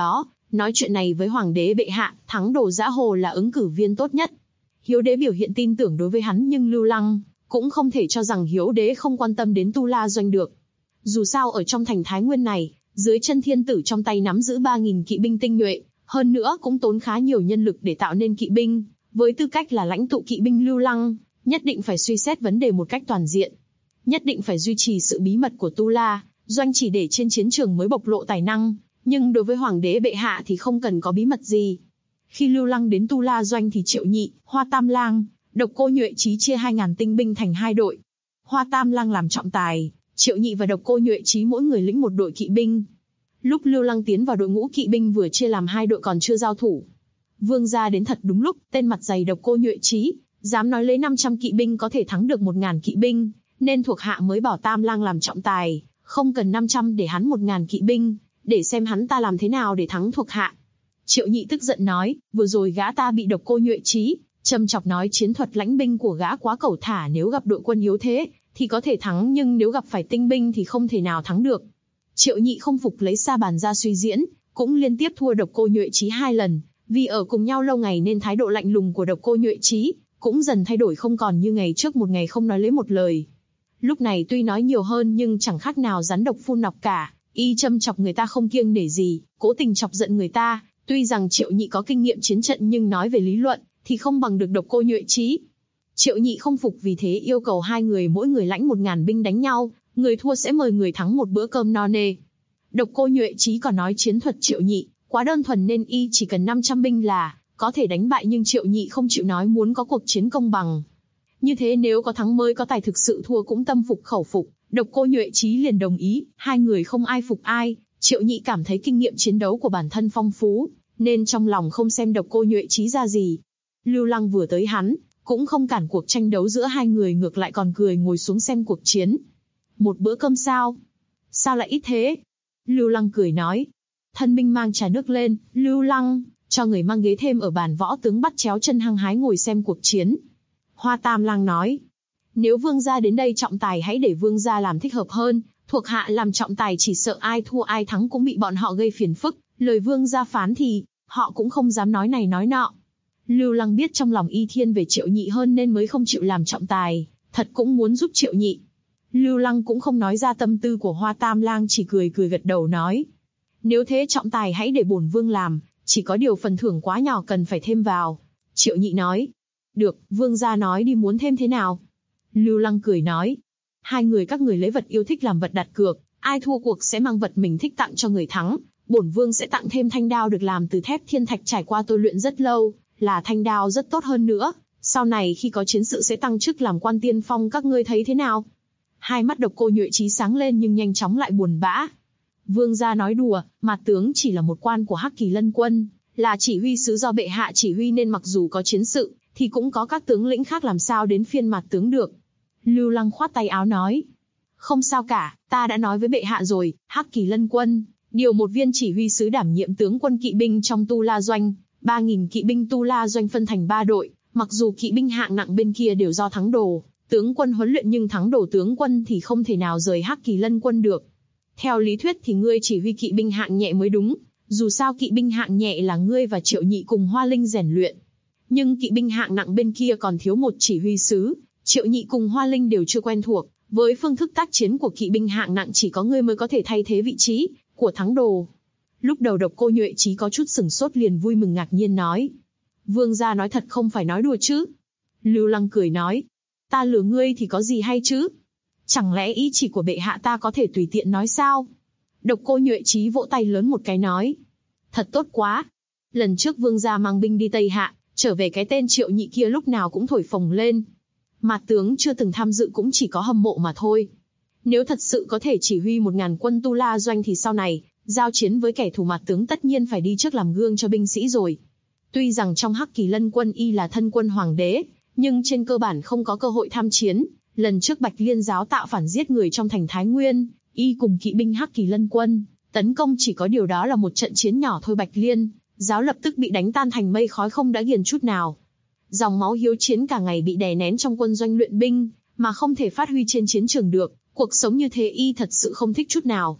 B: nói chuyện này với hoàng đế bệ hạ, thắng đồ Dã Hồ là ứng cử viên tốt nhất. Hiếu đế biểu hiện tin tưởng đối với hắn, nhưng Lưu Lăng cũng không thể cho rằng Hiếu đế không quan tâm đến Tu La Doanh được. Dù sao ở trong thành Thái Nguyên này, dưới chân thiên tử trong tay nắm giữ 3.000 kỵ binh tinh nhuệ, hơn nữa cũng tốn khá nhiều nhân lực để tạo nên kỵ binh. Với tư cách là lãnh tụ kỵ binh Lưu Lăng, nhất định phải suy xét vấn đề một cách toàn diện. Nhất định phải duy trì sự bí mật của Tu La Doanh, chỉ để trên chiến trường mới bộc lộ tài năng, nhưng đối với hoàng đế bệ hạ thì không cần có bí mật gì. Khi Lưu Lăng đến Tu La Doanh thì Triệu Nhị, Hoa Tam Lang, Độc Cô Nhuệ Chí chia 2.000 tinh binh thành 2 đội. Hoa Tam Lang làm trọng tài, Triệu Nhị và Độc Cô Nhuệ Chí mỗi người lĩnh một đội kỵ binh. Lúc Lưu Lăng tiến vào đội ngũ kỵ binh vừa chia làm 2 đội còn chưa giao thủ. Vương gia đến thật đúng lúc, tên mặt dày Độc Cô Nhuệ Chí dám nói lấy 500 kỵ binh có thể thắng được 1.000 kỵ binh, nên thuộc hạ mới bảo Tam Lang làm trọng tài, không cần 500 để hắn 1.000 kỵ binh, để xem hắn ta làm thế nào để thắng thuộc hạ. Triệu Nhị tức giận nói, vừa rồi gã ta bị Độc Cô Nhuệ Chí châm chọc nói chiến thuật lãnh binh của gã quá cẩu thả, nếu gặp đội quân yếu thế thì có thể thắng, nhưng nếu gặp phải tinh binh thì không thể nào thắng được. Triệu Nhị không phục lấy sa bàn ra suy diễn, cũng liên tiếp thua Độc Cô Nhuệ Chí 2 lần, vì ở cùng nhau lâu ngày nên thái độ lạnh lùng của Độc Cô Nhuệ Chí cũng dần thay đổi, không còn như ngày trước một ngày không nói lấy một lời. Lúc này tuy nói nhiều hơn nhưng chẳng khác nào rắn độc phun nọc cả, y châm chọc người ta không kiêng nể gì, cố tình chọc giận người ta. Tuy rằng Triệu Nhị có kinh nghiệm chiến trận nhưng nói về lý luận thì không bằng được Độc Cô Nhuệ Chí. Triệu Nhị không phục, vì thế yêu cầu 2 người mỗi người lãnh 1.000 binh đánh nhau, người thua sẽ mời người thắng một bữa cơm no nê. Độc Cô Nhuệ Chí còn nói chiến thuật Triệu Nhị quá đơn thuần nên y chỉ cần 500 binh là có thể đánh bại, nhưng Triệu Nhị không chịu, nói muốn có cuộc chiến công bằng. Như thế nếu có thắng mới có tài, thực sự thua cũng tâm phục khẩu phục. Độc Cô Nhuệ Chí liền đồng ý, 2 người không ai phục ai. Triệu Nhị cảm thấy kinh nghiệm chiến đấu của bản thân phong phú, nên trong lòng không xem Độc Cô Nhuệ Chí ra gì. Lưu Lăng vừa tới hắn cũng không cản cuộc tranh đấu giữa 2 người, ngược lại còn cười ngồi xuống xem cuộc chiến. Một bữa cơm sao? Sao lại ít thế? Lưu Lăng cười nói. Thân binh mang trà nước lên, Lưu Lăng cho người mang ghế thêm ở bàn, võ tướng bắt chéo chân hăng hái ngồi xem cuộc chiến. Hoa Tam Lang nói, nếu vương gia đến đây trọng tài hãy để vương gia làm thích hợp hơn, thuộc hạ làm trọng tài chỉ sợ ai thua ai thắng cũng bị bọn họ gây phiền phức, lời vương gia phán thì họ cũng không dám nói này nói nọ. Lưu Lăng biết trong lòng y thiên về Triệu Nhị hơn nên mới không chịu làm trọng tài, thật cũng muốn giúp Triệu Nhị. Lưu Lăng cũng không nói ra tâm tư của Hoa Tam Lang, chỉ cười cười gật đầu nói, nếu thế trọng tài hãy để bổn vương làm, chỉ có điều phần thưởng quá nhỏ cần phải thêm vào. Triệu Nhị nói, được, vương gia nói đi muốn thêm thế nào? Lưu Lăng cười nói, 2 người các người lấy vật yêu thích làm vật đặt cược, ai thua cuộc sẽ mang vật mình thích tặng cho người thắng. Bổn vương sẽ tặng thêm thanh đao được làm từ thép thiên thạch trải qua tôi luyện rất lâu, là thanh đao rất tốt hơn nữa. Sau này khi có chiến sự sẽ tăng chức làm quan tiên phong, các ngươi thấy thế nào? 2 mắt Độc Cô Nhuệ Chí sáng lên nhưng nhanh chóng lại buồn bã. Vương gia nói đùa, Mạt tướng chỉ là một quan của Hắc Kỳ Lân quân, là chỉ huy sứ do bệ hạ chỉ huy nên mặc dù có chiến sự, thì cũng có các tướng lĩnh khác, làm sao đến phiên Mạt tướng được. Lưu Lăng khoát tay áo nói, không sao cả, ta đã nói với bệ hạ rồi, Hắc Kỳ Lân quân điều một viên chỉ huy sứ đảm nhiệm tướng quân kỵ binh trong Tu La Doanh, 3.000 kỵ binh Tu La Doanh phân thành 3 đội, mặc dù kỵ binh hạng nặng bên kia đều do Thắng Đồ tướng quân huấn luyện, nhưng Thắng Đồ tướng quân thì không thể nào rời Hắc Kỳ Lân quân được. Theo lý thuyết thì ngươi chỉ huy kỵ binh hạng nhẹ mới đúng, dù sao kỵ binh hạng nhẹ là ngươi và Triệu Nhị cùng Hoa Linh rèn luyện. Nhưng kỵ binh hạng nặng bên kia còn thiếu một chỉ huy sứ, Triệu Nhị cùng Hoa Linh đều chưa quen thuộc, với phương thức tác chiến của kỵ binh hạng nặng chỉ có ngươi mới có thể thay thế vị trí của Thắng Đồ. Lúc đầu Độc Cô Nhuệ Chí có chút sửng sốt, liền vui mừng ngạc nhiên nói, vương gia nói thật không phải nói đùa chứ? Lưu Lăng cười nói, ta lừa ngươi thì có gì hay chứ? Chẳng lẽ ý chỉ của bệ hạ ta có thể tùy tiện nói sao? Độc Cô Nhuệ Chí vỗ tay lớn một cái nói, thật tốt quá. Lần trước vương gia mang binh đi Tây Hạ, trở về cái tên Triệu Nhị kia lúc nào cũng thổi phồng lên. Mạt tướng chưa từng tham dự cũng chỉ có hâm mộ mà thôi. Nếu thật sự có thể chỉ huy 1.000 quân Tu La Doanh thì sau này, giao chiến với kẻ thù Mạt tướng tất nhiên phải đi trước làm gương cho binh sĩ rồi. Tuy rằng trong Hắc Kỳ Lân quân y là thân quân hoàng đế, nhưng trên cơ bản không có cơ hội tham chiến. Lần trước Bạch Liên giáo tạo phản giết người trong thành Thái Nguyên, y cùng kỵ binh Hắc Kỳ Lân quân tấn công, chỉ có điều đó là một trận chiến nhỏ thôi. Bạch Liên giáo lập tức bị đánh tan thành mây khói, không đã nghiền chút nào. Dòng máu hiếu chiến cả ngày bị đè nén trong quân doanh luyện binh, mà không thể phát huy trên chiến trường được. Cuộc sống như thế y thật sự không thích chút nào.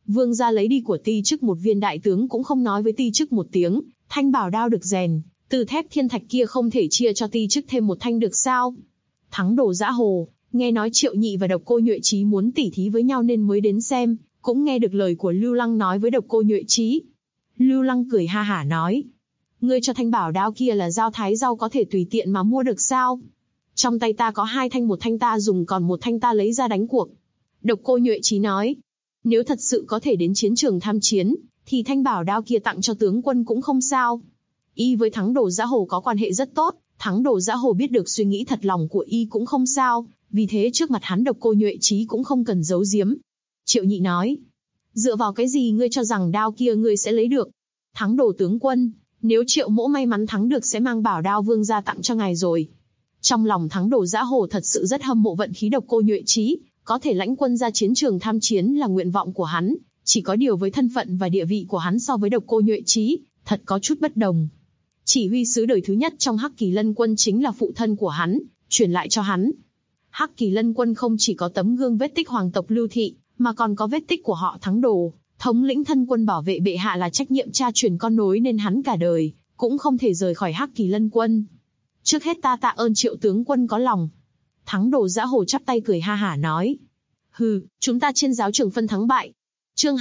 B: Vương gia lấy đi của Ti Chức một viên đại tướng cũng không nói với Ti Chức một tiếng, thanh bảo đao được rèn từ thép thiên thạch kia không thể chia cho Ti Chức thêm một thanh được sao? Thắng đồ dã hồ, nghe nói Triệu Nhị và Độc Cô Nhuệ Chí muốn tỉ thí với nhau nên mới đến xem, cũng nghe được lời của Lưu Lăng nói với Độc Cô Nhuệ Chí. Lưu Lăng cười ha hả nói, ngươi cho thanh bảo đao kia là dao thái rau có thể tùy tiện mà mua được sao? Trong tay ta có 2 thanh, một thanh ta dùng còn một thanh ta lấy ra đánh cuộc. Độc Cô Nhuệ Chí nói, nếu thật sự có thể đến chiến trường tham chiến, thì thanh bảo đao kia tặng cho tướng quân cũng không sao. Y với Thắng đồ dã hồ có quan hệ rất tốt, Thắng đồ dã hồ biết được suy nghĩ thật lòng của Y cũng không sao, vì thế trước mặt hắn Độc Cô Nhuệ Chí cũng không cần giấu giếm. Triệu Nhị nói, dựa vào cái gì ngươi cho rằng đao kia ngươi sẽ lấy được? Thắng đồ tướng quân, nếu Triệu mỗ may mắn thắng được sẽ mang bảo đao vương gia tặng cho ngài rồi. Trong lòng Thắng đồ dã hồ thật sự rất hâm mộ vận khí Độc Cô Nhuệ Chí, có thể lãnh quân ra chiến trường tham chiến là nguyện vọng của hắn, chỉ có điều với thân phận và địa vị của hắn so với Độc Cô Nhuệ Chí, thật có chút bất đồng. Chỉ huy sứ đời thứ nhất trong Hắc Kỳ Lân quân chính là phụ thân của hắn, truyền lại cho hắn. Hắc Kỳ Lân quân không chỉ có tấm gương vết tích hoàng tộc Lưu Thị, mà còn có vết tích của họ Thắng đồ, thống lĩnh thân quân bảo vệ bệ hạ là trách nhiệm cha truyền con nối nên hắn cả đời cũng không thể rời khỏi Hắc Kỳ Lân quân. Trước hết ta tạ ơn Triệu tướng quân có lòng. Thắng đồ dã hồ chắp tay cười ha hả nói, hừ, chúng ta trên giáo trường phân thắng bại. Chương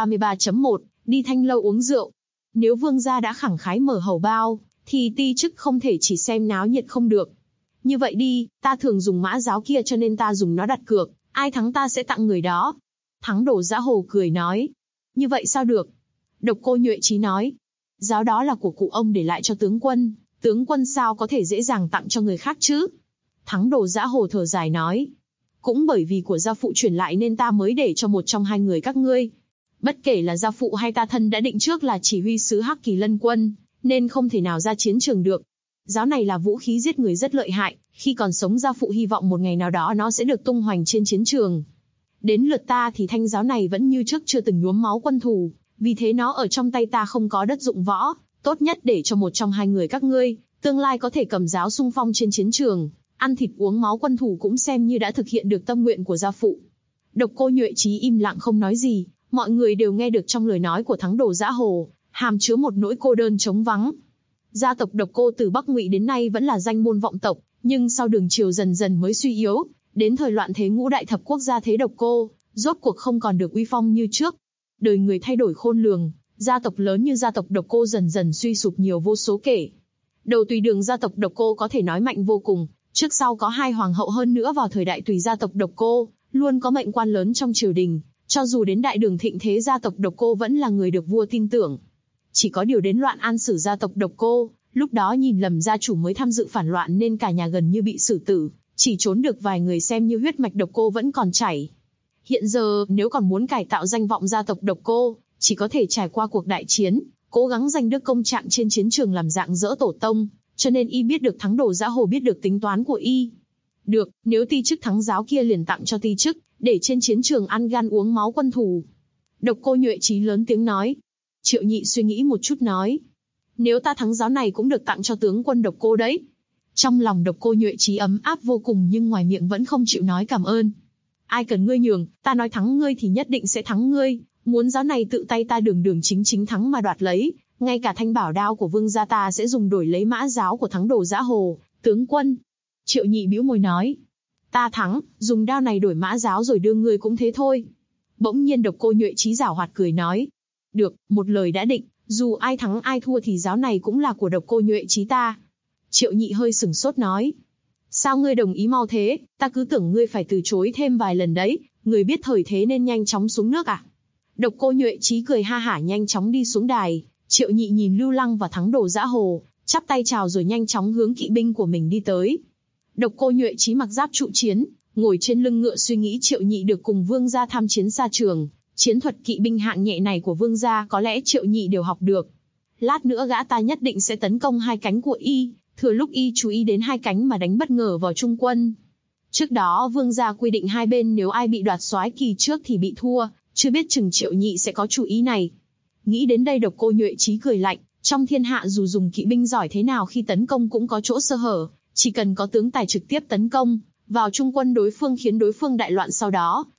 B: 233.1, đi Thanh lâu uống rượu. Nếu vương gia đã khẳng khái mở hầu bao, thì Ti Chức không thể chỉ xem náo nhiệt không được. Như vậy đi, ta thường dùng mã giáo kia cho nên ta dùng nó đặt cược, ai thắng ta sẽ tặng người đó. Thắng đồ dã hồ cười nói, như vậy sao được? Độc Cô Nhuệ Chí nói, giáo đó là của cụ ông để lại cho tướng quân sao có thể dễ dàng tặng cho người khác chứ? Thắng đồ dã hồ thở dài nói, cũng bởi vì của gia phụ truyền lại nên ta mới để cho một trong 2 người các ngươi. Bất kể là gia phụ hay ta thân đã định trước là chỉ huy sứ Hắc Kỳ Lân quân, nên không thể nào ra chiến trường được. Giáo này là vũ khí giết người rất lợi hại, khi còn sống gia phụ hy vọng một ngày nào đó nó sẽ được tung hoành trên chiến trường. Đến lượt ta thì thanh giáo này vẫn như trước chưa từng nhuốm máu quân thù, vì thế nó ở trong tay ta không có đất dụng võ, tốt nhất để cho một trong 2 người các ngươi, tương lai có thể cầm giáo xung phong trên chiến trường, ăn thịt uống máu quân thù cũng xem như đã thực hiện được tâm nguyện của gia phụ. Độc Cô Nhuệ Chí im lặng không nói gì, mọi người đều nghe được trong lời nói của Thắng đồ dã hồ, hàm chứa một nỗi cô đơn trống vắng. Gia tộc Độc Cô từ Bắc Ngụy đến nay vẫn là danh môn vọng tộc, nhưng sau đường triều dần dần mới suy yếu, đến thời loạn thế ngũ đại thập quốc gia thế Độc Cô, rốt cuộc không còn được uy phong như trước. Đời người thay đổi khôn lường, gia tộc lớn như gia tộc Độc Cô dần dần suy sụp nhiều vô số kể. Đầu Tùy Đường gia tộc Độc Cô có thể nói mạnh vô cùng, trước sau có 2 hoàng hậu, hơn nữa vào thời đại Tùy gia tộc Độc Cô, luôn có mệnh quan lớn trong triều đình, cho dù đến đại đường thịnh thế gia tộc Độc Cô vẫn là người được vua tin tưởng. Chỉ có điều đến loạn An Sử gia tộc Độc Cô, lúc đó nhìn lầm gia chủ mới tham dự phản loạn nên cả nhà gần như bị xử tử, chỉ trốn được vài người xem như huyết mạch Độc Cô vẫn còn chảy. Hiện giờ, nếu còn muốn cải tạo danh vọng gia tộc Độc Cô, chỉ có thể trải qua cuộc đại chiến, cố gắng giành được công trạng trên chiến trường làm rạng rỡ tổ tông, cho nên y biết được Thắng đồ dã hồ biết được tính toán của y. Được, nếu Ti Chức thắng giáo kia liền tặng cho Ti Chức, để trên chiến trường ăn gan uống máu quân thù. Độc Cô Nhuệ Chí lớn tiếng nói. Triệu Nhị suy nghĩ một chút nói, nếu ta thắng giáo này cũng được tặng cho tướng quân Độc Cô đấy. Trong lòng Độc Cô Nhuệ Chí ấm áp vô cùng nhưng ngoài miệng vẫn không chịu nói cảm ơn. Ai cần ngươi nhường, ta nói thắng ngươi thì nhất định sẽ thắng ngươi, muốn giáo này tự tay ta đường đường chính chính thắng mà đoạt lấy, ngay cả thanh bảo đao của vương gia ta sẽ dùng đổi lấy mã giáo của Thắng đồ dã hồ, tướng quân. Triệu Nhị bĩu môi nói, ta thắng, dùng đao này đổi mã giáo rồi đưa ngươi cũng thế thôi. Bỗng nhiên Độc Cô Nhuệ Chí giảo hoạt cười nói, được, một lời đã định, dù ai thắng ai thua thì giáo này cũng là của Độc Cô Nhuệ Chí ta. Triệu Nhị hơi sửng sốt nói, sao ngươi đồng ý mau thế, ta cứ tưởng ngươi phải từ chối thêm vài lần đấy, người biết thời thế nên nhanh chóng xuống nước à? Độc Cô Nhuệ Chí cười ha hả nhanh chóng đi xuống đài. Triệu Nhị nhìn Lưu Lăng và Thắng đồ dã hồ, chắp tay chào rồi nhanh chóng hướng kỵ binh của mình đi tới. Độc Cô Nhuệ Chí mặc giáp trụ chiến, ngồi trên lưng ngựa suy nghĩ Triệu Nhị được cùng vương gia tham chiến xa trường, chiến thuật kỵ binh hạng nhẹ này của vương gia có lẽ Triệu Nhị đều học được. Lát nữa gã ta nhất định sẽ tấn công 2 cánh của y, thừa lúc y chú ý đến 2 cánh mà đánh bất ngờ vào trung quân. Trước đó vương gia quy định 2 bên nếu ai bị đoạt soái kỳ trước thì bị thua, chưa biết chừng Triệu Nhị sẽ có chú ý này. Nghĩ đến đây Độc Cô Nhuệ Chí cười lạnh, trong thiên hạ dù dùng kỵ binh giỏi thế nào khi tấn công cũng có chỗ sơ hở, chỉ cần có tướng tài trực tiếp tấn công vào trung quân đối phương khiến đối phương đại loạn sau đó,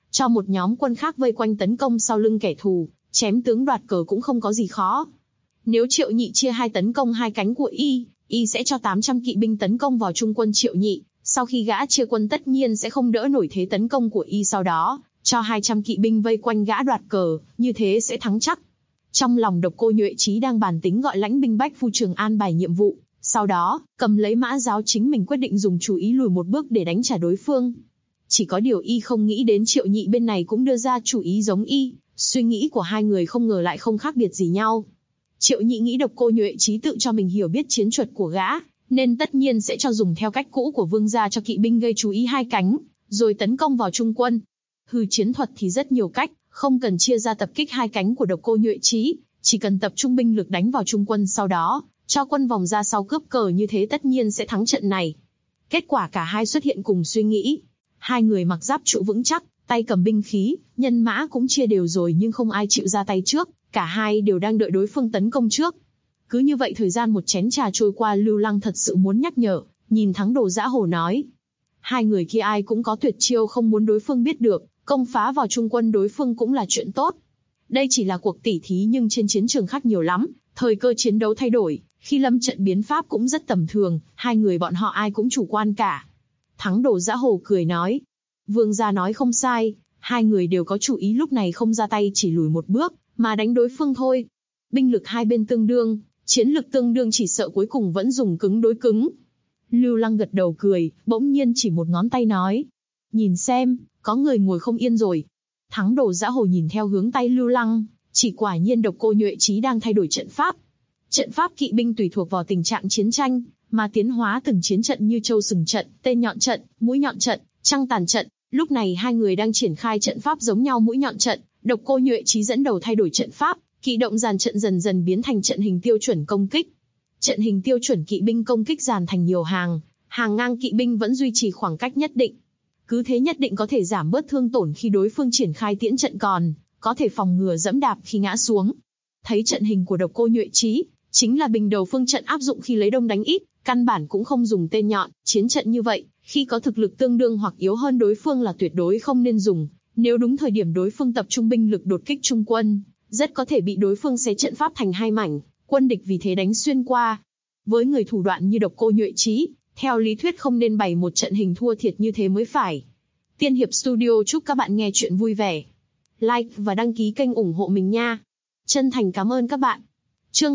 B: cho một nhóm quân khác vây quanh tấn công sau lưng kẻ thù, chém tướng đoạt cờ cũng không có gì khó. Nếu Triệu Nhị chia hai tấn công hai cánh của y sẽ cho 800 kỵ binh tấn công vào trung quân Triệu Nhị, sau khi gã chia quân tất nhiên sẽ không đỡ nổi thế tấn công của y, sau đó cho 200 kỵ binh vây quanh gã đoạt cờ, như thế sẽ thắng chắc. Trong lòng Độc Cô Nhuệ Chí đang bàn tính gọi lãnh binh Bách Phu Trường an bài nhiệm vụ, sau đó cầm lấy mã giáo chính mình quyết định dùng chủ ý lùi một bước để đánh trả đối phương. Chỉ có điều y không nghĩ đến Triệu Nhị bên này cũng đưa ra chủ ý giống y, suy nghĩ của hai người không ngờ lại không khác biệt gì nhau. Triệu Nhị nghĩ Độc Cô Nhuệ Chí tự cho mình hiểu biết chiến thuật của gã, nên tất nhiên sẽ cho dùng theo cách cũ của vương gia, cho kỵ binh gây chú ý hai cánh, rồi tấn công vào trung quân. Chiến thuật thì rất nhiều cách, không cần chia ra tập kích hai cánh của Độc Cô Nhuệ Chí, chỉ cần tập trung binh lực đánh vào trung quân, sau đó cho quân vòng ra sau cướp cờ, như thế tất nhiên sẽ thắng trận này. Kết quả cả hai xuất hiện cùng suy nghĩ. Hai người mặc giáp trụ vững chắc, tay cầm binh khí, nhân mã cũng chia đều rồi nhưng không ai chịu ra tay trước, cả hai đều đang đợi đối phương tấn công trước. Cứ như vậy thời gian một chén trà trôi qua, Lưu Lăng thật sự muốn nhắc nhở, nhìn Thắng Đồ Dã Hồ nói. Hai người kia ai cũng có tuyệt chiêu không muốn đối phương biết được, công phá vào trung quân đối phương cũng là chuyện tốt. Đây chỉ là cuộc tỉ thí nhưng trên chiến trường khác nhiều lắm, thời cơ chiến đấu thay đổi, khi lâm trận biến pháp cũng rất tầm thường, hai người bọn họ ai cũng chủ quan cả. Thắng Đồ Dã Hồ cười nói. Vương gia nói không sai, hai người đều có chủ ý lúc này không ra tay, chỉ lùi một bước, mà đánh đối phương thôi. Binh lực hai bên tương đương, chiến lực tương đương, chỉ sợ cuối cùng vẫn dùng cứng đối cứng. Lưu Lăng gật đầu cười, bỗng nhiên chỉ một ngón tay nói. Nhìn xem, có người ngồi không yên rồi. Thắng Đồ Dã Hồ nhìn theo hướng tay Lưu Lăng, chỉ quả nhiên Độc Cô Nhuệ Chí đang thay đổi trận pháp. Trận pháp kỵ binh tùy thuộc vào tình trạng chiến tranh, mà tiến hóa từng chiến trận như châu sừng trận, tên nhọn trận, mũi nhọn trận, trăng tàn trận. Lúc này hai người đang triển khai trận pháp giống nhau mũi nhọn trận, Độc Cô Nhuệ Chí dẫn đầu thay đổi trận pháp, kỵ động dàn trận dần dần biến thành trận hình tiêu chuẩn công kích. Trận hình tiêu chuẩn kỵ binh công kích dàn thành nhiều hàng, hàng ngang kỵ binh vẫn duy trì khoảng cách nhất định. Cứ thế nhất định có thể giảm bớt thương tổn khi đối phương triển khai tiễn trận, còn có thể phòng ngừa dẫm đạp khi ngã xuống. Thấy trận hình của Độc Cô Nhuệ Chí, chính là bình đầu phương trận áp dụng khi lấy đông đánh ít, căn bản cũng không dùng tên nhọn, chiến trận như vậy, khi có thực lực tương đương hoặc yếu hơn đối phương là tuyệt đối không nên dùng. Nếu đúng thời điểm đối phương tập trung binh lực đột kích trung quân, rất có thể bị đối phương xé trận pháp thành hai mảnh, quân địch vì thế đánh xuyên qua. Với người thủ đoạn như Độc Cô Nhuệ Chí, theo lý thuyết không nên bày một trận hình thua thiệt như thế mới phải. Tiên Hiệp Studio chúc các bạn nghe chuyện vui vẻ. Like và đăng ký kênh ủng hộ mình nha. Chân thành cảm ơn các bạn. Chương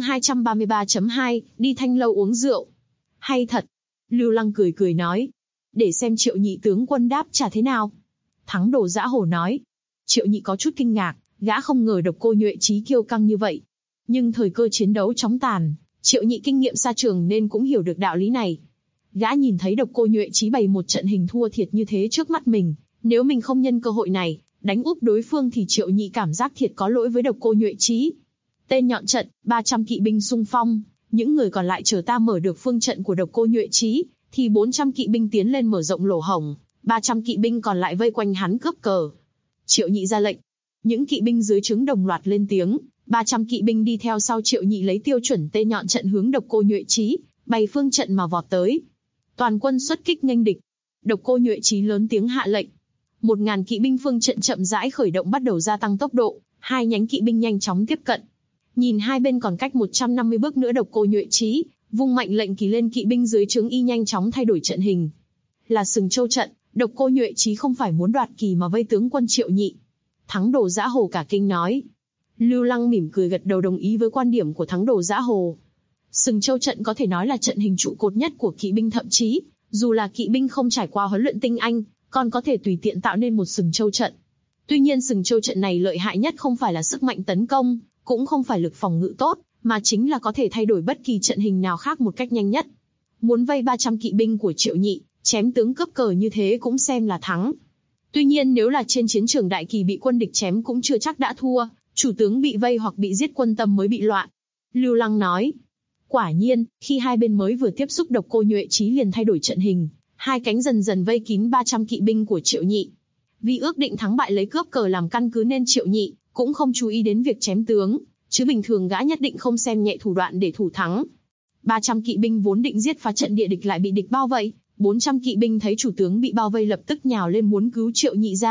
B: 233.2, đi Thanh Lâu uống rượu. Hay thật. Lưu Lăng cười cười nói. Để xem Triệu Nhị tướng quân đáp trả thế nào. Thắng Đồ Dã Hồ nói. Triệu Nhị có chút kinh ngạc, gã không ngờ Độc Cô Nhuệ Chí kiêu căng như vậy. Nhưng thời cơ chiến đấu chóng tàn, Triệu Nhị kinh nghiệm xa trường nên cũng hiểu được đạo lý này. Gã nhìn thấy Độc Cô Nhuệ Chí bày một trận hình thua thiệt như thế trước mắt mình, nếu mình không nhân cơ hội này, đánh úp đối phương thì Triệu Nhị cảm giác thiệt có lỗi với Độc Cô Nhuệ Chí. Tên nhọn trận, 300 kỵ binh xung phong, những người còn lại chờ ta mở được phương trận của Độc Cô Nhuệ Chí, thì 400 kỵ binh tiến lên mở rộng lỗ hổng, 300 kỵ binh còn lại vây quanh hắn cướp cờ. Triệu Nhị ra lệnh, những kỵ binh dưới trướng đồng loạt lên tiếng, 300 kỵ binh đi theo sau Triệu Nhị lấy tiêu chuẩn tên nhọn trận hướng Độc Cô Nhuệ Chí, bày phương trận mà vọt tới. Toàn quân xuất kích nghênh địch. Độc Cô Nhuệ Chí lớn tiếng hạ lệnh. 1000 kỵ binh phương trận chậm rãi khởi động, bắt đầu gia tăng tốc độ, hai nhánh kỵ binh nhanh chóng tiếp cận. Nhìn hai bên còn cách 150 bước nữa, Độc Cô Nhuệ Chí vung mệnh lệnh kỳ lên kỵ binh dưới trướng y nhanh chóng thay đổi trận hình. Là Sừng Châu trận, Độc Cô Nhuệ Chí không phải muốn đoạt kỳ mà vây tướng quân Triệu Nhị. Thắng Đồ Dã Hồ cả kinh nói. Lưu Lăng mỉm cười gật đầu đồng ý với quan điểm của Thắng Đồ Dã Hồ. Sừng Châu trận có thể nói là trận hình trụ cột nhất của kỵ binh, thậm chí dù là kỵ binh không trải qua huấn luyện tinh anh, còn có thể tùy tiện tạo nên một Sừng Châu trận. Tuy nhiên Sừng Châu trận này lợi hại nhất không phải là sức mạnh tấn công, cũng không phải lực phòng ngự tốt, mà chính là có thể thay đổi bất kỳ trận hình nào khác một cách nhanh nhất. Muốn vây 300 kỵ binh của Triệu Nhị, chém tướng cướp cờ như thế cũng xem là thắng. Tuy nhiên nếu là trên chiến trường đại kỳ bị quân địch chém cũng chưa chắc đã thua, chủ tướng bị vây hoặc bị giết quân tâm mới bị loạn. Lưu Lăng nói. Quả nhiên, khi hai bên mới vừa tiếp xúc, Độc Cô Nhuệ Chí liền thay đổi trận hình, hai cánh dần dần vây kín 300 kỵ binh của Triệu Nhị. Vì ước định thắng bại lấy cướp cờ làm căn cứ nên Triệu Nhị cũng không chú ý đến việc chém tướng, chứ bình thường gã nhất định không xem nhẹ thủ đoạn để thủ thắng. 300 kỵ binh vốn định giết phá trận địa địch lại bị địch bao vây, 400 kỵ binh thấy chủ tướng bị bao vây lập tức nhào lên muốn cứu Triệu Nhị ra,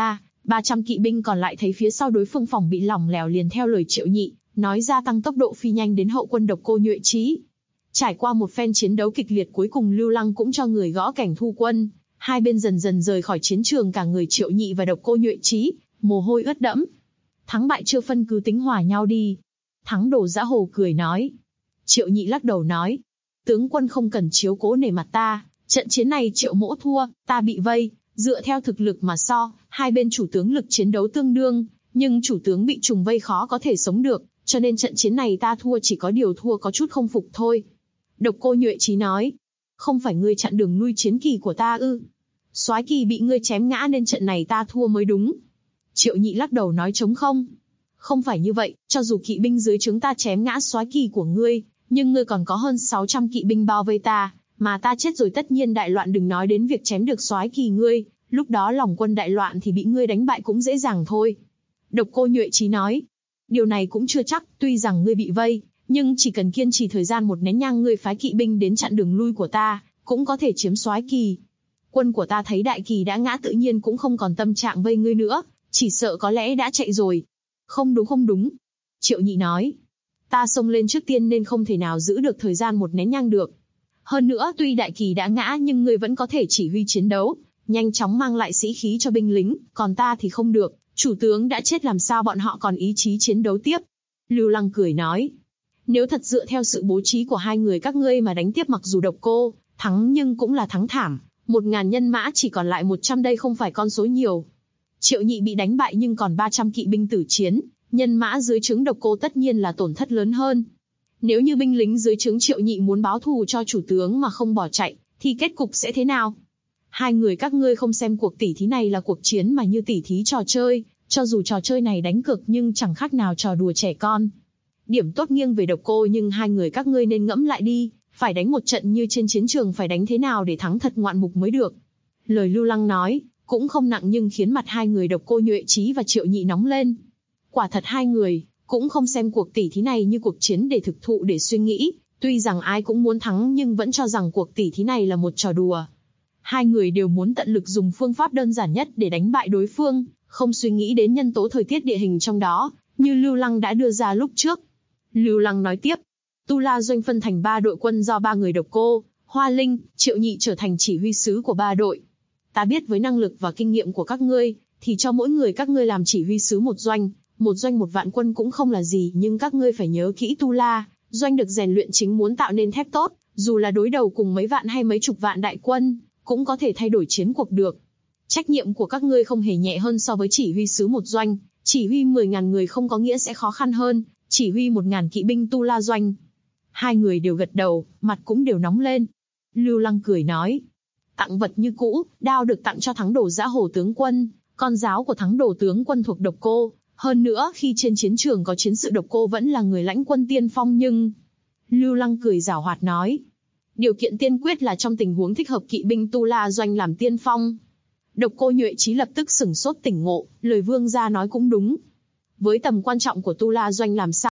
B: 300 kỵ binh còn lại thấy phía sau đối phương phòng bị lỏng lẻo liền theo lời Triệu Nhị, nói ra tăng tốc độ phi nhanh đến hậu quân Độc Cô Nhuệ Chí. Trải qua một phen chiến đấu kịch liệt cuối cùng Lưu Lăng cũng cho người gõ cảnh thu quân, hai bên dần dần rời khỏi chiến trường, cả người Triệu Nhị và Độc Cô Nhuệ Chí, mồ hôi ướt đẫm. Thắng bại chưa phân cứ tính hòa nhau đi. Thắng Đồ Dã Hồ cười nói. Triệu Nhị lắc đầu nói. Tướng quân không cần chiếu cố nể mặt ta, trận chiến này Triệu mỗ thua, ta bị vây, dựa theo thực lực mà so, hai bên chủ tướng lực chiến đấu tương đương, nhưng chủ tướng bị trùng vây khó có thể sống được, cho nên trận chiến này ta thua, chỉ có điều thua có chút không phục thôi. Độc Cô Nhuệ Chí nói. Không phải ngươi chặn đường lui chiến kỳ của ta ư? Soái kỳ bị ngươi chém ngã nên trận này ta thua mới đúng. Triệu Nhị lắc đầu nói trống không. Không phải như vậy, cho dù kỵ binh dưới trướng ta chém ngã soái kỳ của ngươi, nhưng ngươi còn có hơn 600 kỵ binh bao vây ta, mà ta chết rồi tất nhiên đại loạn, đừng nói đến việc chém được soái kỳ ngươi, lúc đó lòng quân đại loạn thì bị ngươi đánh bại cũng dễ dàng thôi. Độc Cô Nhuệ Chí nói. Điều này cũng chưa chắc, tuy rằng ngươi bị vây, nhưng chỉ cần kiên trì thời gian một nén nhang, ngươi phái kỵ binh đến chặn đường lui của ta, cũng có thể chiếm soái kỳ. Quân của ta thấy đại kỳ đã ngã tự nhiên cũng không còn tâm trạng vây ngươi nữa, chỉ sợ có lẽ đã chạy rồi. Không đúng. Triệu Nhị nói. Ta xông lên trước tiên nên không thể nào giữ được thời gian một nén nhang được. Hơn nữa tuy đại kỳ đã ngã nhưng ngươi vẫn có thể chỉ huy chiến đấu, nhanh chóng mang lại sĩ khí cho binh lính, còn ta thì không được, chủ tướng đã chết làm sao bọn họ còn ý chí chiến đấu tiếp. Lưu Lăng cười nói. Nếu thật dựa theo sự bố trí của hai người các ngươi mà đánh tiếp, mặc dù Độc Cô thắng nhưng cũng là thắng thảm, 1000 nhân mã chỉ còn lại 100, đây không phải con số nhiều. Triệu Nhị bị đánh bại nhưng còn 300 kỵ binh tử chiến, nhân mã dưới trướng Độc Cô tất nhiên là tổn thất lớn hơn. Nếu như binh lính dưới trướng Triệu Nhị muốn báo thù cho chủ tướng mà không bỏ chạy, thì kết cục sẽ thế nào? Hai người các ngươi không xem cuộc tỉ thí này là cuộc chiến mà như tỉ thí trò chơi, cho dù trò chơi này đánh cược nhưng chẳng khác nào trò đùa trẻ con. Điểm tốt nghiêng về Độc Cô, nhưng hai người các ngươi nên ngẫm lại đi, phải đánh một trận như trên chiến trường phải đánh thế nào để thắng thật ngoạn mục mới được. Lời Lưu Lăng nói cũng không nặng nhưng khiến mặt hai người Độc Cô Nhuệ Chí và Triệu Nhị nóng lên. Quả thật hai người cũng không xem cuộc tỉ thí này như cuộc chiến để thực thụ để suy nghĩ, tuy rằng ai cũng muốn thắng nhưng vẫn cho rằng cuộc tỉ thí này là một trò đùa. Hai người đều muốn tận lực dùng phương pháp đơn giản nhất để đánh bại đối phương, không suy nghĩ đến nhân tố thời tiết địa hình trong đó, như Lưu Lăng đã đưa ra lúc trước. Lưu Lăng nói tiếp, Tu La Doanh phân thành 3 đội quân do 3 người Độc Cô, Hoa Linh, Triệu Nhị trở thành chỉ huy sứ của 3 đội. Ta biết với năng lực và kinh nghiệm của các ngươi, thì cho mỗi người các ngươi làm chỉ huy sứ một doanh 1 vạn quân cũng không là gì, nhưng các ngươi phải nhớ kỹ Tu La Doanh được rèn luyện chính muốn tạo nên thép tốt, dù là đối đầu cùng mấy vạn hay mấy chục vạn đại quân, cũng có thể thay đổi chiến cuộc được. Trách nhiệm của các ngươi không hề nhẹ hơn so với chỉ huy sứ một doanh, chỉ huy 10.000 người không có nghĩa sẽ khó khăn hơn, chỉ huy 1.000 kỵ binh Tu La Doanh. Hai người đều gật đầu, mặt cũng đều nóng lên. Lưu Lăng cười nói, tặng vật như cũ, đao được tặng cho Thắng Đồ Dã Hồ tướng quân, con giáo của Thắng Đồ tướng quân thuộc Độc Cô. Hơn nữa khi trên chiến trường có chiến sự Độc Cô vẫn là người lãnh quân tiên phong nhưng... Lưu Lăng cười giảo hoạt nói, điều kiện tiên quyết là trong tình huống thích hợp kỵ binh Tu La Doanh làm tiên phong. Độc Cô Nhuệ Chí lập tức sửng sốt tỉnh ngộ, lời vương gia nói cũng đúng. Với tầm quan trọng của Tu La Doanh làm sao?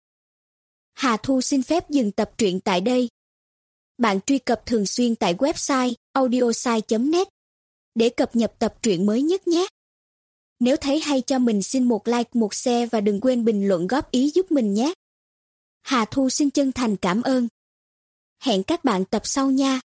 C: Hà Thu xin phép dừng tập truyện tại đây. Bạn truy cập thường xuyên tại website audiosai.net để cập nhật tập truyện mới nhất nhé. Nếu thấy hay cho mình xin một like, một share và đừng quên bình luận góp ý giúp mình nhé. Hà Thu xin chân thành cảm ơn. Hẹn các bạn tập sau nha.